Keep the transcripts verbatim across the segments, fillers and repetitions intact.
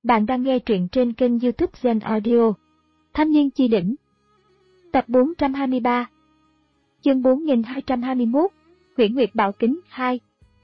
Bạn đang nghe truyện trên kênh YouTube Zen Audio. Thanh niên chi đỉnh. Tập bốn trăm hai mươi ba. Chương bốn nghìn hai trăm hai mươi mốt. Huyễn Nguyệt Bảo Kính hai.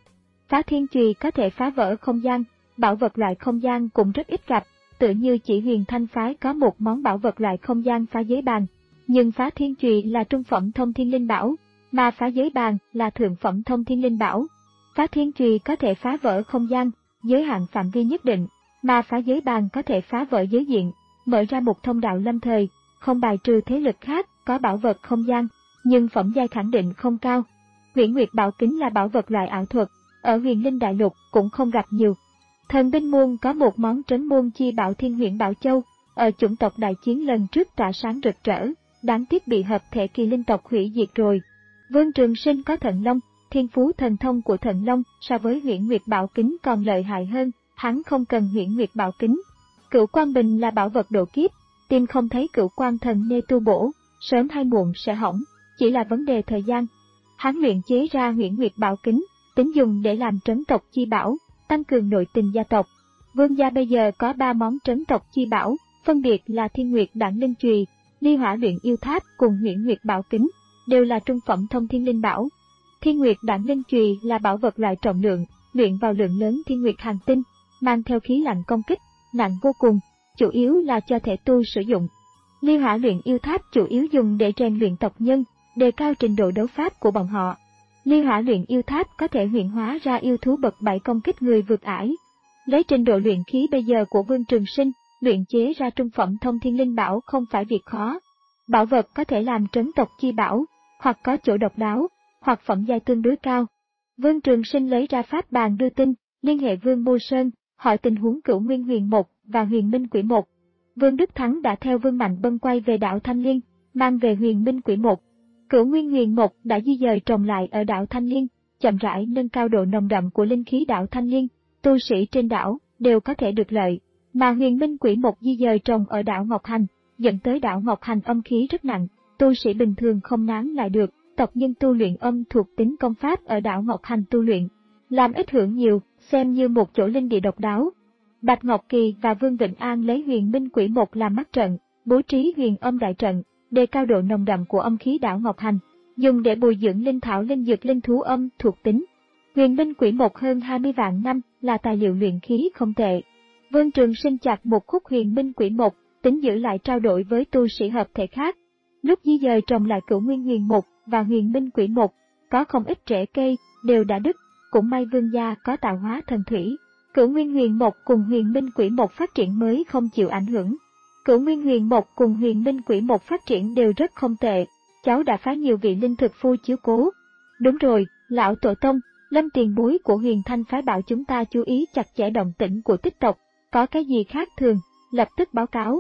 Phá thiên chùy có thể phá vỡ không gian, bảo vật loại không gian cũng rất ít gặp, tựa như chỉ Huyền Thanh phái có một món bảo vật loại không gian phá giới bàn, nhưng phá thiên chùy là trung phẩm thông thiên linh bảo, mà phá giới bàn là thượng phẩm thông thiên linh bảo. Phá thiên chùy có thể phá vỡ không gian, giới hạn phạm vi nhất định, mà phá giới bàn có thể phá vỡ giới diện, mở ra một thông đạo lâm thời, không bài trừ thế lực khác có bảo vật không gian, nhưng phẩm giai khẳng định không cao. Huyễn Nguyệt Bảo Kính là bảo vật loại ảo thuật, ở Huyền Linh Đại Lục cũng không gặp nhiều. Thần binh môn có một món trấn môn chi bảo Thiên Huyễn Bảo Châu, ở chủng tộc đại chiến lần trước tỏa sáng rực rỡ, đáng tiếc bị hợp thể kỳ linh tộc hủy diệt rồi. Vương Trường Sinh có Thần Long, thiên phú thần thông của Thần Long so với Huyễn Nguyệt Bảo Kính còn lợi hại hơn, hắn không cần Huyễn Nguyệt Bảo Kính. Cửu Quang Bình là bảo vật độ kiếp, tìm không thấy Cửu Quang Thần Nê tu bổ, sớm hay muộn sẽ hỏng, chỉ là vấn đề thời gian. Hắn luyện chế ra Huyễn Nguyệt Bảo Kính, tính dùng để làm trấn tộc chi bảo, tăng cường nội tình gia tộc. Vương gia bây giờ có ba món trấn tộc chi bảo, phân biệt là Thiên Nguyệt Đản Linh Chùy, Ly Hỏa Luyện Yêu Tháp cùng Huyễn Nguyệt Bảo Kính, đều là trung phẩm thông thiên linh bảo. Thiên Nguyệt Đản Linh Chùy là bảo vật loại trọng lượng, luyện vào lượng lớn thiên nguyệt hành tinh, mang theo khí lạnh công kích, nặng vô cùng, chủ yếu là cho thể tu sử dụng. Ly Hỏa Luyện Yêu Tháp chủ yếu dùng để rèn luyện tộc nhân, đề cao trình độ đấu pháp của bọn họ. Ly Hỏa Luyện Yêu Tháp có thể luyện hóa ra yêu thú bậc bảy công kích người vượt ải. Lấy trình độ luyện khí bây giờ của Vương Trường Sinh, luyện chế ra trung phẩm thông thiên linh bảo không phải việc khó. Bảo vật có thể làm trấn tộc chi bảo, hoặc có chỗ độc đáo, hoặc phẩm giai tương đối cao. Vương Trường Sinh lấy ra pháp bàn đưa tin, liên hệ Vương Mô Sơn, hỏi tình huống Cửu Nguyên Huyền Một và Huyền Minh Quỷ Một. Vương Đức Thắng đã theo Vương Mạnh Bân quay về đảo Thanh Liên, mang về Huyền Minh Quỷ Một. Cửu Nguyên Huyền Một đã di dời trồng lại ở đảo Thanh Liên, chậm rãi nâng cao độ nồng đậm của linh khí đảo Thanh Liên, tu sĩ trên đảo đều có thể được lợi, mà Huyền Minh Quỷ Một di dời trồng ở đảo Ngọc Hành, dẫn tới đảo Ngọc Hành âm khí rất nặng, tu sĩ bình thường không nán lại được. Tộc nhân tu luyện âm thuộc tính công pháp ở đảo Ngọc Hành tu luyện, làm ít hưởng nhiều, xem như một chỗ linh địa độc đáo. Bạch Ngọc Kỳ và Vương Vịnh An lấy Huyền Minh Quỷ Một làm mắt trận, bố trí huyền âm đại trận, đề cao độ nồng đậm của âm khí đảo Ngọc Hành, dùng để bồi dưỡng linh thảo linh dược linh thú âm thuộc tính. Huyền Minh Quỷ Một hơn hai mươi vạn năm là tài liệu luyện khí không tệ. Vương Trường Sinh chặt một khúc Huyền Minh Quỷ Một, tính giữ lại trao đổi với tu sĩ hợp thể khác. Lúc di dời trồng lại Cửu Nguyên Huyền Một và Huyền Minh Quỷ Một, có không ít rễ cây đều đã đứt, cũng may Vương gia có tạo hóa thần thủy. Cửu Nguyên Huyền Một cùng Huyền Minh Quỷ Một phát triển mới không chịu ảnh hưởng. Cửu Nguyên Huyền Một cùng Huyền Minh Quỷ Một phát triển đều rất không tệ, cháu đã phá nhiều vị linh thực phu chiếu cố. Đúng rồi, lão tổ tông, Lâm tiền bối của Huyền Thanh phái bảo chúng ta chú ý chặt chẽ động tĩnh của tích tộc, có cái gì khác thường, lập tức báo cáo.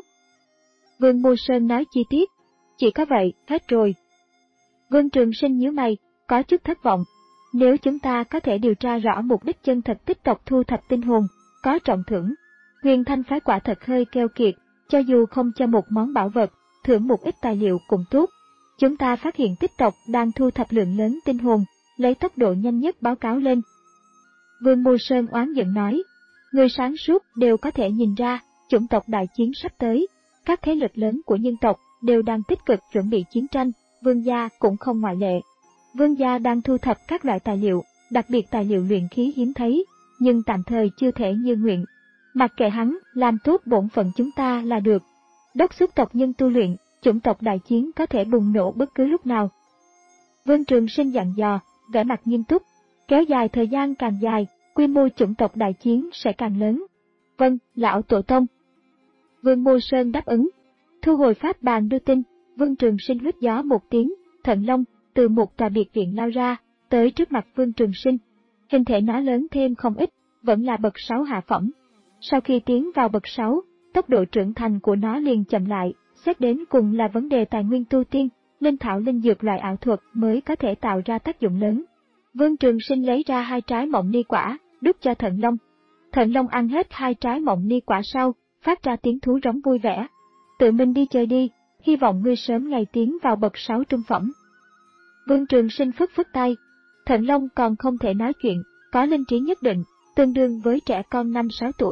Vương Mô Sơn nói chi tiết, chỉ có vậy, hết rồi. Vương Trường Sinh nhíu mày, có chút thất vọng. Nếu chúng ta có thể điều tra rõ mục đích chân thật tích tộc thu thập tinh hồn, có trọng thưởng. Huyền Thanh phái quả thật hơi keo kiệt, cho dù không cho một món bảo vật, thưởng một ít tài liệu cũng tốt. Chúng ta phát hiện tích tộc đang thu thập lượng lớn tinh hồn, lấy tốc độ nhanh nhất báo cáo lên. Vương Mô Sơn oán giận nói, người sáng suốt đều có thể nhìn ra, chủng tộc đại chiến sắp tới, các thế lực lớn của nhân tộc đều đang tích cực chuẩn bị chiến tranh. Vương gia cũng không ngoại lệ. Vương gia đang thu thập các loại tài liệu, đặc biệt tài liệu luyện khí hiếm thấy, nhưng tạm thời chưa thể như nguyện. Mặc kệ hắn, làm tốt bổn phận chúng ta là được. Đốc thúc tộc nhân tu luyện, chủng tộc đại chiến có thể bùng nổ bất cứ lúc nào. Vương Trường Sinh dặn dò, vẻ mặt nghiêm túc, kéo dài thời gian càng dài, quy mô chủng tộc đại chiến sẽ càng lớn. Vâng, lão tổ tông. Vương Mô Sơn đáp ứng, thu hồi pháp bàn đưa tin. Vương Trường Sinh hít gió một tiếng, Thần Long từ một tòa biệt viện lao ra, tới trước mặt Vương Trường Sinh. Hình thể nó lớn thêm không ít, vẫn là bậc sáu hạ phẩm. Sau khi tiến vào bậc sáu, tốc độ trưởng thành của nó liền chậm lại, xét đến cùng là vấn đề tài nguyên tu tiên, linh thảo linh dược loại ảo thuật mới có thể tạo ra tác dụng lớn. Vương Trường Sinh lấy ra hai trái mộng ni quả, đút cho Thần Long. Thần Long ăn hết hai trái mộng ni quả sau, phát ra tiếng thú rống vui vẻ. Tự mình đi chơi đi. Hy vọng ngươi sớm ngày tiến vào bậc sáu trung phẩm. Vương Trường Sinh phất phất tay. Thần Long còn không thể nói chuyện, có linh trí nhất định, tương đương với trẻ con năm sáu tuổi,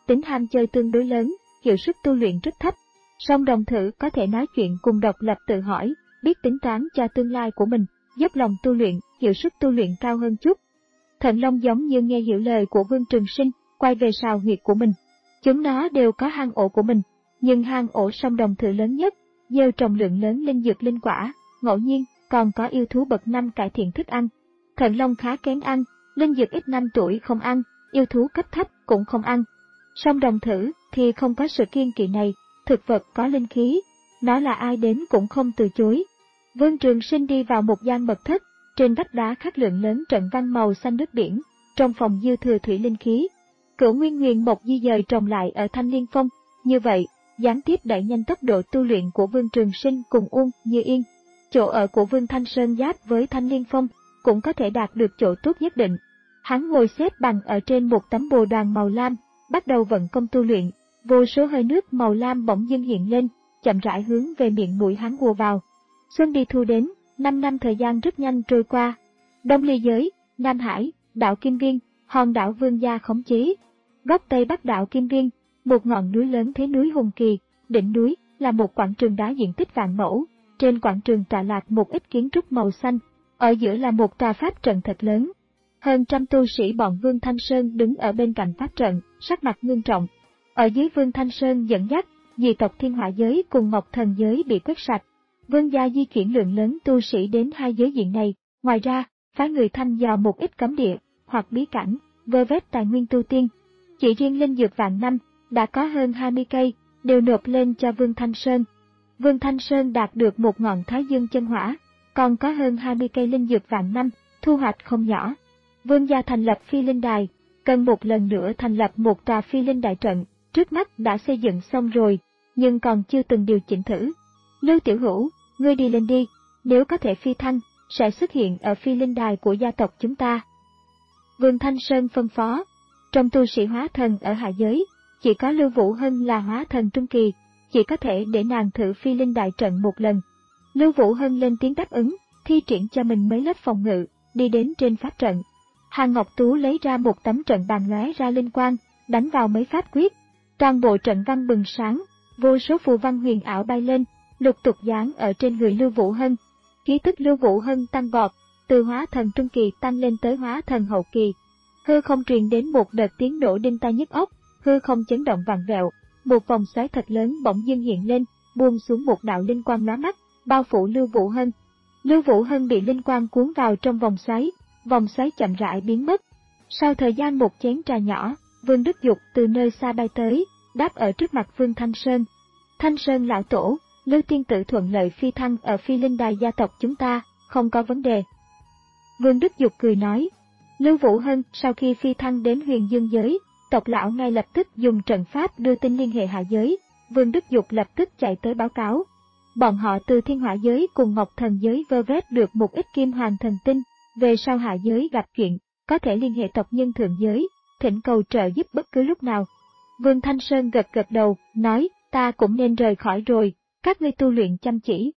tính ham chơi tương đối lớn, hiệu suất tu luyện rất thấp. Song đồng thử có thể nói chuyện cùng độc lập tự hỏi, biết tính toán cho tương lai của mình, dốc lòng tu luyện, hiệu suất tu luyện cao hơn chút. Thận Long giống như nghe hiểu lời của Vương Trường Sinh, quay về sào huyệt của mình. Chúng nó đều có hang ổ của mình, nhưng hang ổ song đồng thử lớn nhất, gieo trồng lượng lớn linh dược linh quả, ngẫu nhiên còn có yêu thú bậc năm cải thiện thức ăn. Thận Long khá kén ăn, linh dược ít năm tuổi không ăn, yêu thú cấp thấp cũng không ăn. Song đồng thử thì không có sự kiêng kỵ này, thực vật có linh khí, nó là ai đến cũng không từ chối. Vương Trường Sinh đi vào một gian mật thất, trên vách đá khắc lượng lớn trận văn màu xanh nước biển, trong phòng dư thừa thủy linh khí. Cửu Nguyên Huyền Mộc di dời trồng lại ở Thanh Liên Phong, như vậy, gián tiếp đẩy nhanh tốc độ tu luyện của Vương Trường Sinh cùng Uông Như Yên. Chỗ ở của Vương Thanh Sơn giáp với Thanh Liên Phong, cũng có thể đạt được chỗ tốt nhất định. Hắn ngồi xếp bằng ở trên một tấm bồ đoàn màu lam, bắt đầu vận công tu luyện, vô số hơi nước màu lam bỗng dưng hiện lên, chậm rãi hướng về miệng mũi hắn ùa vào. Xuân đi thu đến, năm năm thời gian rất nhanh trôi qua. Đông Ly Giới, Nam Hải, đảo Kim Viên, hòn đảo Vương Gia khống chế. Góc Tây Bắc đảo Kim Viên, một ngọn núi lớn thế núi hùng kỳ, đỉnh núi là một quảng trường đá diện tích vạn mẫu, trên quảng trường tọa lạc một ít kiến trúc màu xanh, ở giữa là một tòa pháp trận thật lớn. Hơn trăm tu sĩ bọn Vương Thanh Sơn đứng ở bên cạnh pháp trận, sắc mặt ngưng trọng. Ở dưới Vương Thanh Sơn dẫn dắt, dị tộc Thiên Hỏa Giới cùng Ngọc Thần Giới bị quét sạch. Vương gia di chuyển lượng lớn tu sĩ đến hai giới diện này, ngoài ra, phái người thăm dò một ít cấm địa, hoặc bí cảnh, vơ vét tài nguyên tu tiên. Chỉ riêng linh dược vạn năm, đã có hơn hai mươi cây, đều nộp lên cho Vương Thanh Sơn. Vương Thanh Sơn đạt được một ngọn Thái Dương chân hỏa, còn có hơn hai mươi cây linh dược vạn năm, thu hoạch không nhỏ. Vương gia thành lập phi linh đài, cần một lần nữa thành lập một tòa phi linh đại trận, trước mắt đã xây dựng xong rồi, nhưng còn chưa từng điều chỉnh thử. Lưu Tiểu Hữu, ngươi đi lên đi, nếu có thể phi thăng, sẽ xuất hiện ở phi linh đài của gia tộc chúng ta. Vương Thanh Sơn phân phó, trong tu sĩ hóa thần ở hạ giới, chỉ có Lưu Vũ Hân là hóa thần trung kỳ, chỉ có thể để nàng thử phi linh đại trận một lần. Lưu Vũ Hân lên tiếng đáp ứng, thi triển cho mình mấy lớp phòng ngự, đi đến trên pháp trận. Hàng Ngọc Tú lấy ra một tấm trận bàn lóe ra linh quang, đánh vào mấy pháp quyết. Toàn bộ trận văn bừng sáng, vô số phù văn huyền ảo bay lên, lục tục dán ở trên người Lưu Vũ Hân. Khí tức Lưu Vũ Hân tăng vọt, từ hóa thần trung kỳ tăng lên tới hóa thần hậu kỳ. Hư không truyền đến một đợt tiếng nổ đinh tai nhức óc, hư không chấn động vặn vẹo, một vòng xoáy thật lớn bỗng dưng hiện lên, buông xuống một đạo linh quang lóa mắt, bao phủ Lưu Vũ Hân. Lưu Vũ Hân bị linh quang cuốn vào trong vòng xoáy, vòng xoáy chậm rãi biến mất. Sau thời gian một chén trà nhỏ, Vương Đức Dục từ nơi xa bay tới, đáp ở trước mặt Vương Thanh Sơn. Thanh Sơn lão tổ, Lưu tiên tử thuận lợi phi thăng ở phi linh đài gia tộc chúng ta, không có vấn đề. Vương Đức Dục cười nói. Lưu Vũ Hân sau khi phi thăng đến Huyền Dương giới, tộc lão ngay lập tức dùng trận pháp đưa tin liên hệ hạ giới. Vương Đức Dục lập tức chạy tới báo cáo. Bọn họ từ Thiên Hỏa giới cùng Ngọc Thần giới vơ vét được một ít kim hoàng thần tinh, về sau hạ giới gặp chuyện, có thể liên hệ tộc nhân thượng giới, thỉnh cầu trợ giúp bất cứ lúc nào. Vương Thanh Sơn gật gật đầu, nói, ta cũng nên rời khỏi rồi, các ngươi tu luyện chăm chỉ.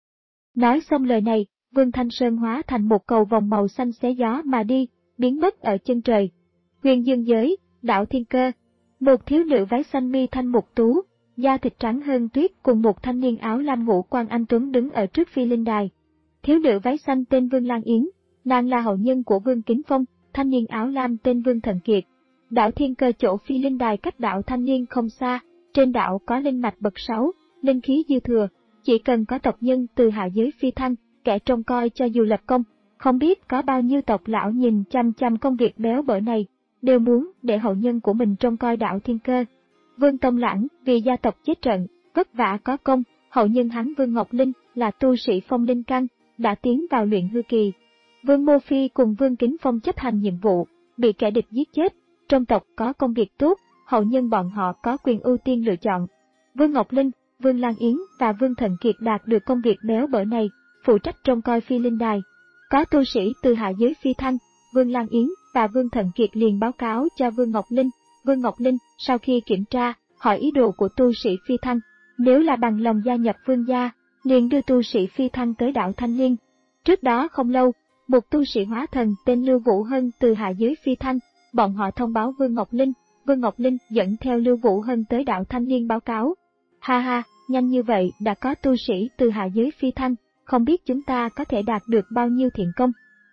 Nói xong lời này, Vương Thanh Sơn hóa thành một cầu vòng màu xanh xé gió mà đi, biến mất ở chân trời. Huyền Dương giới, đảo Thiên Cơ, một thiếu nữ váy xanh mi thanh mục tú, da thịt trắng hơn tuyết cùng một thanh niên áo lam ngũ quan anh tuấn đứng ở trước phi linh đài. Thiếu nữ váy xanh tên Vương Lan Yến, nàng là hậu nhân của Vương Kính Phong, thanh niên áo lam tên Vương Thần Kiệt. Đảo Thiên Cơ chỗ phi linh đài cách đảo Thanh Niên không xa, trên đảo có linh mạch bậc sáu, linh khí dư thừa, chỉ cần có tộc nhân từ hạ giới phi thăng, kẻ trông coi cho dù lập công, không biết có bao nhiêu tộc lão nhìn chăm chăm công việc béo bở này, đều muốn để hậu nhân của mình trông coi đảo Thiên Cơ. Vương Tông Lãng vì gia tộc chết trận, vất vả có công, hậu nhân hắn Vương Ngọc Linh là tu sĩ phong linh căn, đã tiến vào luyện hư kỳ. Vương Mô Phi cùng Vương Kính Phong chấp hành nhiệm vụ, bị kẻ địch giết chết, trong tộc có công việc tốt, hậu nhân bọn họ có quyền ưu tiên lựa chọn. Vương Ngọc Linh, Vương Lan Yến và Vương Thần Kiệt đạt được công việc béo bở này, phụ trách trông coi phi linh đài. Có tu sĩ từ hạ giới phi thăng, Vương Lan Yến và Vương Thần Kiệt liền báo cáo cho Vương Ngọc Linh. Vương Ngọc Linh sau khi kiểm tra, hỏi ý đồ của tu sĩ phi thăng, nếu là bằng lòng gia nhập Vương gia, liền đưa tu sĩ phi thăng tới đảo Thanh Liên. Trước đó không lâu, một tu sĩ hóa thần tên Lưu Vũ Hân từ hạ giới phi thăng, bọn họ thông báo Vương Ngọc Linh, Vương Ngọc Linh dẫn theo Lưu Vũ Hân tới đạo Thanh Liên báo cáo. Ha ha, nhanh như vậy đã có tu sĩ từ hạ giới phi thăng, không biết chúng ta có thể đạt được bao nhiêu thiện công.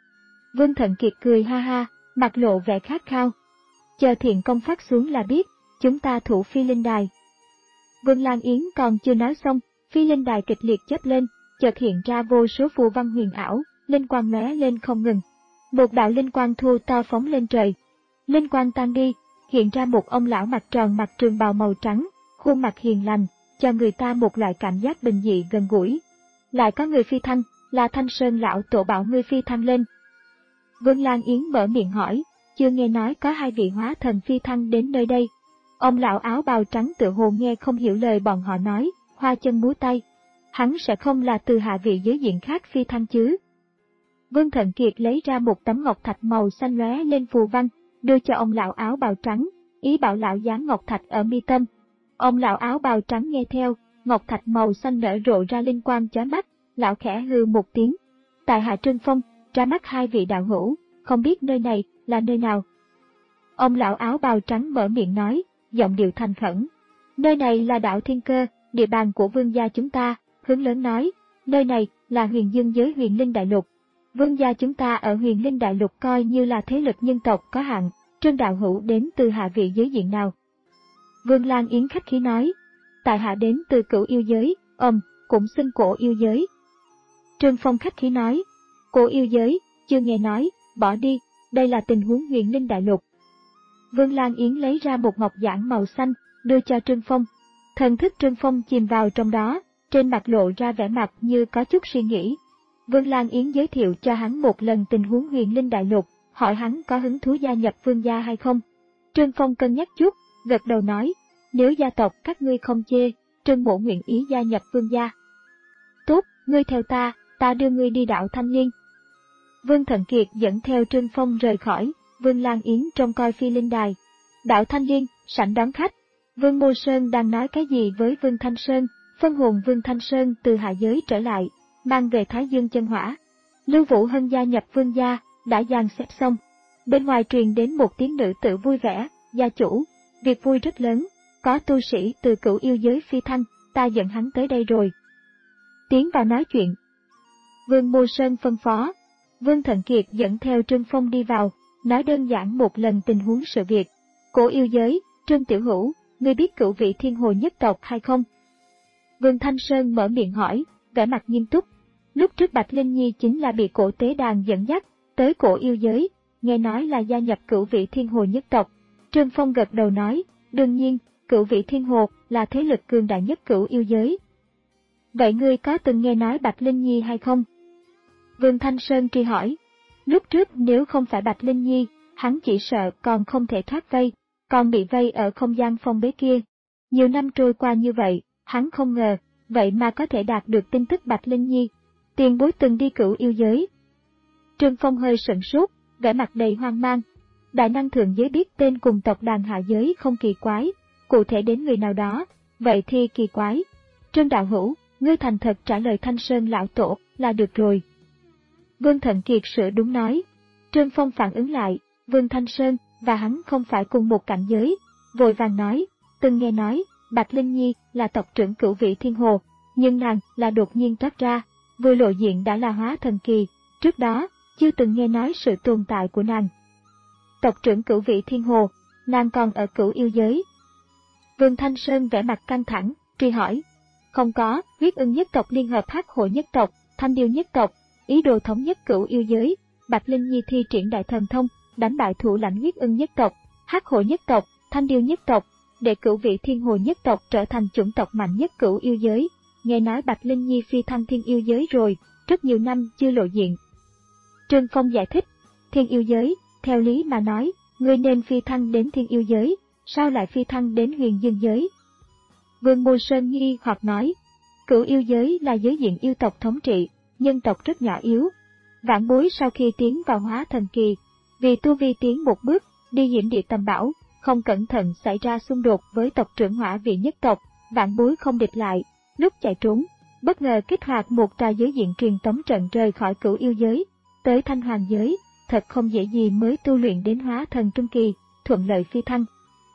Vương Thận Kiệt cười ha ha, mặt lộ vẻ khát khao. Chờ thiện công phát xuống là biết, chúng ta thủ phi linh đài. Vương Lan Yến còn chưa nói xong, phi linh đài kịch liệt chớp lên, chợt hiện ra vô số phù văn huyền ảo, linh quang lóe lên không ngừng. Một đạo linh quang thu to phóng lên trời. Linh quang tan đi, hiện ra một ông lão mặt tròn mặc trường bào màu trắng, khuôn mặt hiền lành, cho người ta một loại cảm giác bình dị gần gũi. Lại có người phi thăng, là Thanh Sơn lão tổ bảo ngươi phi thăng lên. Vương Lan Yến mở miệng hỏi, chưa nghe nói có hai vị hóa thần phi thăng đến nơi đây. Ông lão áo bào trắng tự hồ nghe không hiểu lời bọn họ nói, hoa chân múa tay. Hắn sẽ không là từ hạ vị giới diện khác phi thăng chứ? Vương Thận Kiệt lấy ra một tấm ngọc thạch màu xanh lóe lên phù văn, đưa cho ông lão áo bào trắng, ý bảo lão dán ngọc thạch ở mi tâm. Ông lão áo bào trắng nghe theo, ngọc thạch màu xanh nở rộ ra linh quang chói mắt, lão khẽ hừ một tiếng. Tại hạ Trân Phong, ra mắt hai vị đạo hữu, không biết nơi này là nơi nào. Ông lão áo bào trắng mở miệng nói, giọng điệu thành khẩn. Nơi này là đảo Thiên Cơ, địa bàn của vương gia chúng ta. Hướng lớn nói, nơi này là huyền dương giới huyền linh đại lục. Vương gia chúng ta ở huyền linh đại lục coi như là thế lực nhân tộc có hạn, Trân đạo hữu đến từ hạ vị giới diện nào? Vương Lan Yến khách khí nói, tại hạ đến từ Cửu yêu giới, ầm, cũng xưng Cổ yêu giới. Trân Phong khách khí nói, Cổ yêu giới, chưa nghe nói, bỏ đi, đây là tình huống huyền linh đại lục. Vương Lan Yến lấy ra một ngọc giản màu xanh, đưa cho Trân Phong. Thần thức Trân Phong chìm vào trong đó, trên mặt lộ ra vẻ mặt như có chút suy nghĩ. Vương Lan Yến giới thiệu cho hắn một lần tình huống huyền linh đại lục, hỏi hắn có hứng thú gia nhập vương gia hay không. Trân Phong cân nhắc chút, gật đầu nói, nếu gia tộc các ngươi không chê, Trân mộ nguyện ý gia nhập vương gia. Tốt, ngươi theo ta, ta đưa ngươi đi đạo Thanh Liên. Vương Thận Kiệt dẫn theo Trân Phong rời khỏi, Vương Lan Yến trông coi phi linh đài. Đạo Thanh Liên, sảnh đón khách. Vương Mô Sơn đang nói cái gì với Vương Thanh Sơn, phân hồn Vương Thanh Sơn từ hạ giới trở lại, mang về Thái Dương chân hỏa. Lưu Vũ Hân gia nhập vương gia, đã dàn xếp xong. Bên ngoài truyền đến một tiếng nữ tử vui vẻ, gia chủ, việc vui rất lớn, có tu sĩ từ Cửu yêu giới phi thăng, ta dẫn hắn tới đây rồi. Tiến vào nói chuyện. Vương Mô Sơn phân phó. Vương Thận Kiệt dẫn theo Trân Phong đi vào, nói đơn giản một lần tình huống sự việc. Cổ yêu giới, Trân tiểu hữu, ngươi biết Cửu vị thiên hồ nhất tộc hay không? Vương Thanh Sơn mở miệng hỏi, vẻ mặt nghiêm túc. Lúc trước Bạch Linh Nhi chính là bị cổ tế đàn dẫn dắt tới Cổ yêu giới, nghe nói là gia nhập Cửu vị thiên hồ nhất tộc. Trân Phong gật đầu nói, đương nhiên, Cửu vị thiên hồ là thế lực cường đại nhất Cửu yêu giới. Vậy ngươi có từng nghe nói Bạch Linh Nhi hay không? Vương Thanh Sơn truy hỏi. Lúc trước nếu không phải Bạch Linh Nhi, hắn chỉ sợ còn không thể thoát vây, còn bị vây ở không gian phong bế kia. Nhiều năm trôi qua như vậy, hắn không ngờ, vậy mà có thể đạt được tin tức Bạch Linh Nhi. Tiền bối từng đi Cửu yêu giới. Trân Phong hơi sửng sốt, vẻ mặt đầy hoang mang. Đại năng thượng giới biết tên cùng tộc đàn hạ giới không kỳ quái, cụ thể đến người nào đó, vậy thì kỳ quái. Trân đạo hữu, ngươi thành thật trả lời Thanh Sơn lão tổ là được rồi. Vương Thận Kiệt sửa đúng nói. Trân Phong phản ứng lại, Vương Thanh Sơn và hắn không phải cùng một cảnh giới, vội vàng nói, từng nghe nói, Bạch Linh Nhi là tộc trưởng Cửu vị thiên hồ, nhưng nàng là đột nhiên toát ra, vừa lộ diện đã là hóa thần kỳ, trước đó, chưa từng nghe nói sự tồn tại của nàng. Tộc trưởng Cửu vị thiên hồ, nàng còn ở Cửu yêu giới. Vương Thanh Sơn vẻ mặt căng thẳng, truy hỏi. Không có, huyết ưng nhất tộc liên hợp hắc hổ nhất tộc, thanh điêu nhất tộc, ý đồ thống nhất Cửu yêu giới, Bạch Linh Nhi thi triển đại thần thông, đánh bại thủ lãnh huyết ưng nhất tộc, hắc hổ nhất tộc, thanh điêu nhất tộc, để Cửu vị thiên hồ nhất tộc trở thành chủng tộc mạnh nhất Cửu yêu giới. Nghe nói Bạch Linh Nhi phi thăng thiên yêu giới rồi, rất nhiều năm chưa lộ diện. Trân Phong giải thích, thiên yêu giới, theo lý mà nói, ngươi nên phi thăng đến thiên yêu giới, sao lại phi thăng đến huyền dương giới? Vương Mô Sơn nghi hoặc nói, Cửu yêu giới là giới diện yêu tộc thống trị, nhân tộc rất nhỏ yếu. Vãn bối sau khi tiến vào hóa thần kỳ, vì tu vi tiến một bước, đi hiểm địa tầm bảo, không cẩn thận xảy ra xung đột với tộc trưởng hỏa vị nhất tộc, vãn bối không địch lại, lúc chạy trốn, bất ngờ kích hoạt một tòa giới diện truyền tống trận rời khỏi Cửu yêu giới, tới Thanh Hoàng giới, thật không dễ gì mới tu luyện đến hóa thần trung kỳ, thuận lợi phi thăng.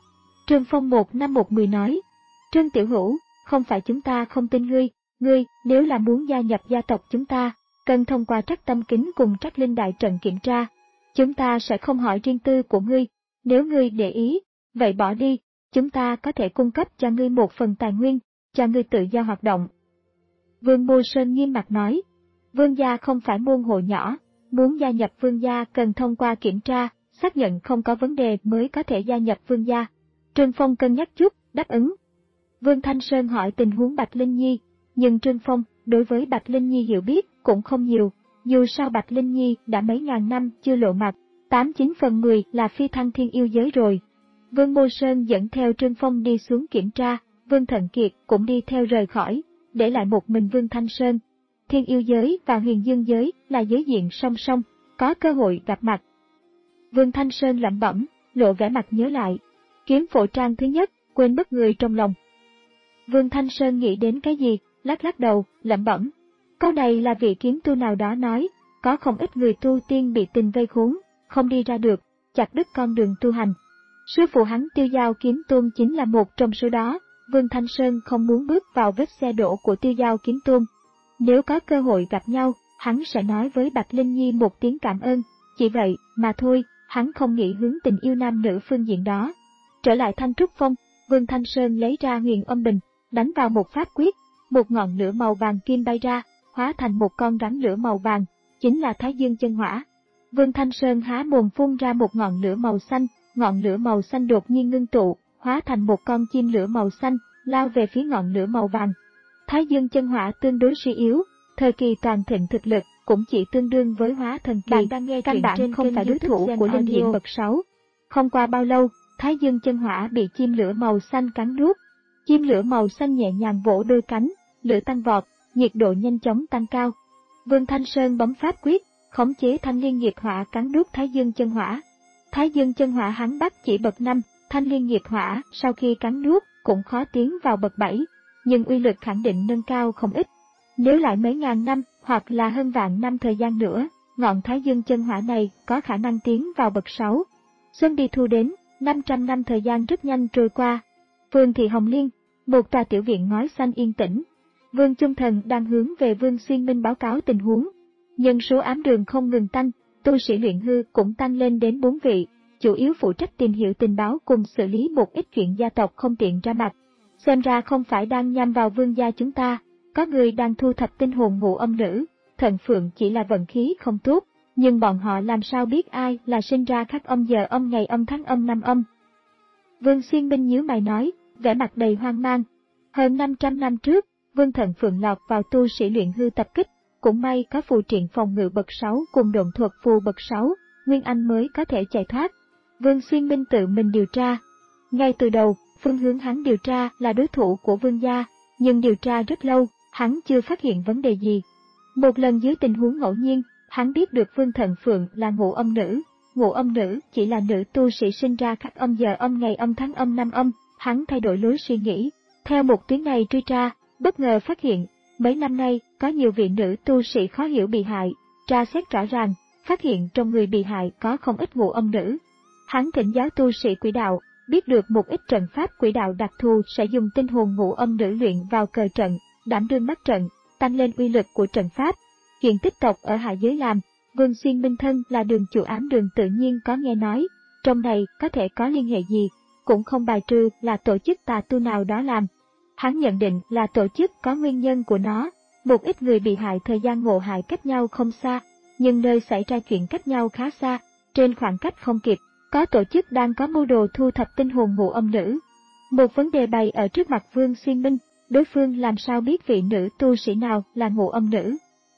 Trương Phong một năm một mười nói, Trương Tiểu Hữu, không phải chúng ta không tin ngươi, ngươi nếu là muốn gia nhập gia tộc chúng ta, cần thông qua Trắc Tâm Kính cùng Trắc Linh Đại Trận kiểm tra. Chúng ta sẽ không hỏi riêng tư của ngươi, nếu ngươi để ý, vậy bỏ đi, chúng ta có thể cung cấp cho ngươi một phần tài nguyên, cho ngươi tự do hoạt động. Vương Mô Sơn nghiêm mặt nói, Vương gia không phải môn hộ nhỏ, muốn gia nhập Vương gia cần thông qua kiểm tra, xác nhận không có vấn đề mới có thể gia nhập Vương gia. Trương Phong cân nhắc chút, đáp ứng. Vương Thanh Sơn hỏi tình huống Bạch Linh Nhi, nhưng Trương Phong đối với Bạch Linh Nhi hiểu biết cũng không nhiều, dù sao Bạch Linh Nhi đã mấy ngàn năm chưa lộ mặt, tám chín phần mười là phi thăng thiên yêu giới rồi. Vương Mô Sơn dẫn theo Trương Phong đi xuống kiểm tra, Vương Thận Kiệt cũng đi theo rời khỏi, để lại một mình Vương Thanh Sơn. Thiên yêu giới và huyền dương giới là giới diện song song, có cơ hội gặp mặt. Vương Thanh Sơn lẩm bẩm, lộ vẻ mặt nhớ lại. Kiếm phổ trang thứ nhất, quên mất người trong lòng. Vương Thanh Sơn nghĩ đến cái gì, lắc lắc đầu, lẩm bẩm. Câu này là vị kiếm tu nào đó nói, có không ít người tu tiên bị tình vây khốn, không đi ra được, chặt đứt con đường tu hành. Sư phụ hắn Tiêu Giao Kiếm Tôn chính là một trong số đó, Vương Thanh Sơn không muốn bước vào vết xe đổ của Tiêu Giao Kiếm Tôn. Nếu có cơ hội gặp nhau, hắn sẽ nói với Bạch Linh Nhi một tiếng cảm ơn, chỉ vậy mà thôi, hắn không nghĩ hướng tình yêu nam nữ phương diện đó. Trở lại Thanh Trúc Phong, Vương Thanh Sơn lấy ra huyền âm bình, đánh vào một pháp quyết, một ngọn lửa màu vàng kim bay ra, hóa thành một con rắn lửa màu vàng, chính là Thái Dương chân hỏa. Vương Thanh Sơn há mồm phun ra một ngọn lửa màu xanh, ngọn lửa màu xanh đột nhiên ngưng tụ, hóa thành một con chim lửa màu xanh, lao về phía ngọn lửa màu vàng. Thái Dương chân hỏa tương đối suy yếu, thời kỳ toàn thịnh thực lực cũng chỉ tương đương với hóa thần kỳ, Bạn đang nghe căn truyện bản trên không kênh phải đối thủ YouTube của Zen linh hiện Audio. bậc sáu. Không qua bao lâu, Thái Dương chân hỏa bị chim lửa màu xanh cắn nuốt. Chim lửa màu xanh nhẹ nhàng vỗ đôi cánh, lửa tăng vọt, nhiệt độ nhanh chóng tăng cao. Vương Thanh Sơn bấm pháp quyết, khống chế thanh liên nhiệt hỏa cắn nuốt Thái Dương chân hỏa. Thái Dương chân hỏa hắn bắt chỉ bậc năm, thanh liên nhiệt hỏa sau khi cắn nuốt cũng khó tiến vào bậc bảy, nhưng uy lực khẳng định nâng cao không ít. Nếu lại mấy ngàn năm hoặc là hơn vạn năm thời gian nữa, ngọn Thái Dương chân hỏa này có khả năng tiến vào bậc sáu. Xuân đi thu đến, năm trăm năm thời gian rất nhanh trôi qua. Vương thị Hồng Liên, một tòa tiểu viện ngói xanh yên tĩnh. Vương Chung Thần đang hướng về Vương Xuyên Minh báo cáo tình huống. Nhân số ám đường không ngừng tăng, tu sĩ luyện hư cũng tăng lên đến bốn vị, chủ yếu phụ trách tìm hiểu tình báo cùng xử lý một ít chuyện gia tộc không tiện ra mặt. Xem ra không phải đang nhắm vào Vương gia chúng ta, có người đang thu thập tinh hồn ngũ âm nữ, Thần Phượng chỉ là vận khí không tốt, nhưng bọn họ làm sao biết ai là sinh ra khắc âm giờ âm ngày âm tháng âm năm âm. Vương Xuyên Minh nhíu mày nói, vẻ mặt đầy hoang mang. Hơn năm trăm năm trước, Vương Thần Phượng lọt vào tu sĩ luyện hư tập kích, cũng may có phù triện phòng ngự bậc sáu cùng độn thuật phù bậc sáu, Nguyên Anh mới có thể chạy thoát. Vương Xuyên Minh tự mình điều tra. Ngay từ đầu, phương hướng hắn điều tra là đối thủ của Vương gia, nhưng điều tra rất lâu, hắn chưa phát hiện vấn đề gì. Một lần dưới tình huống ngẫu nhiên, hắn biết được Vương Thần Phượng là ngũ âm nữ. Ngũ âm nữ chỉ là nữ tu sĩ sinh ra khắc âm giờ âm ngày âm tháng âm năm âm, hắn thay đổi lối suy nghĩ. Theo một tuyến này truy tra, bất ngờ phát hiện, mấy năm nay có nhiều vị nữ tu sĩ khó hiểu bị hại, tra xét rõ ràng, phát hiện trong người bị hại có không ít ngũ âm nữ. Hắn thỉnh giáo tu sĩ quỷ đạo, biết được một ít trận pháp quỷ đạo đặc thù sẽ dùng tinh hồn ngũ âm nữ luyện vào cờ trận, đảm đương mắt trận, tăng lên uy lực của trận pháp. Chuyện tích tộc ở hạ giới làm, Vương Xuyên Minh thân là đường chủ ám đường tự nhiên có nghe nói, trong này có thể có liên hệ gì, cũng không bài trừ là tổ chức tà tu nào đó làm. Hắn nhận định là tổ chức có nguyên nhân của nó, một ít người bị hại thời gian ngộ hại cách nhau không xa, nhưng nơi xảy ra chuyện cách nhau khá xa, trên khoảng cách không kịp, có tổ chức đang có mưu đồ thu thập tinh hồn ngũ âm nữ. Một vấn đề bày ở trước mặt Vương Xuyên Minh, đối phương làm sao biết vị nữ tu sĩ nào là ngũ âm nữ.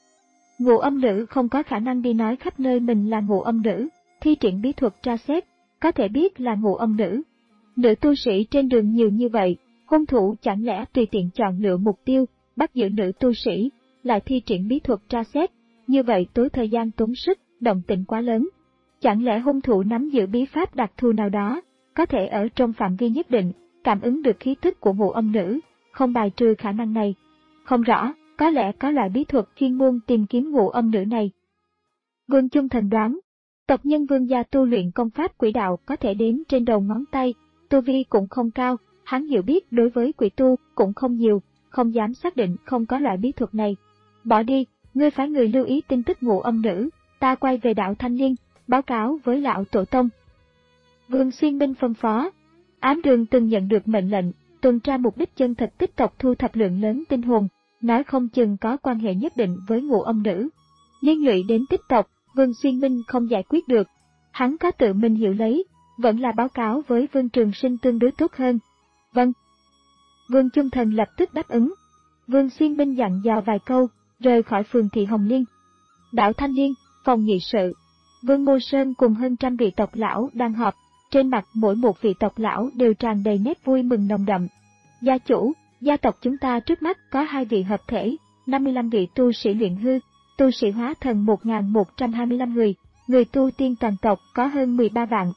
Ngũ âm nữ không có khả năng đi nói khắp nơi mình là ngũ âm nữ, thi triển bí thuật tra xét, có thể biết là ngũ âm nữ. Nữ tu sĩ trên đường nhiều như vậy, hung thủ chẳng lẽ tùy tiện chọn lựa mục tiêu, bắt giữ nữ tu sĩ, lại thi triển bí thuật tra xét, như vậy tốn thời gian tốn sức, động tĩnh quá lớn. Chẳng lẽ hung thủ nắm giữ bí pháp đặc thù nào đó, có thể ở trong phạm vi nhất định, cảm ứng được khí thức của ngũ âm nữ, không bài trừ khả năng này. Không rõ, có lẽ có loại bí thuật chuyên môn tìm kiếm ngũ âm nữ này. Vương Chung Thần đoán, tộc nhân Vương gia tu luyện công pháp quỷ đạo có thể đếm trên đầu ngón tay, tu vi cũng không cao, hắn hiểu biết đối với quỷ tu cũng không nhiều, không dám xác định không có loại bí thuật này. Bỏ đi, ngươi phái người lưu ý tin tức Ngũ Âm Nữ, ta quay về đạo Thanh Liên, báo cáo với lão tổ tông. Vương Xuyên Minh phân phó. Ám Đường từng nhận được mệnh lệnh, tuần tra mục đích chân thật tích tộc thu thập lượng lớn tinh hồn, nói không chừng có quan hệ nhất định với Ngũ Âm Nữ. Liên lụy đến tích tộc, Vương Xuyên Minh không giải quyết được. Hắn có tự mình hiểu lấy, vẫn là báo cáo với Vương Trường Sinh tương đối tốt hơn. Vâng. Vương Chung Thần lập tức đáp ứng. Vương Xuyên Minh dặn dò vài câu, rời khỏi phường thị Hồng Liên. Đảo Thanh Liên, phòng nghị sự. Vương Mô Sơn cùng hơn trăm vị tộc lão đang họp, trên mặt mỗi một vị tộc lão đều tràn đầy nét vui mừng nồng đậm. Gia chủ, gia tộc chúng ta trước mắt có hai vị hợp thể, năm mươi lăm vị tu sĩ luyện hư, tu sĩ hóa thần một nghìn một trăm hai mươi lăm người, người tu tiên toàn tộc có hơn mười ba vạn.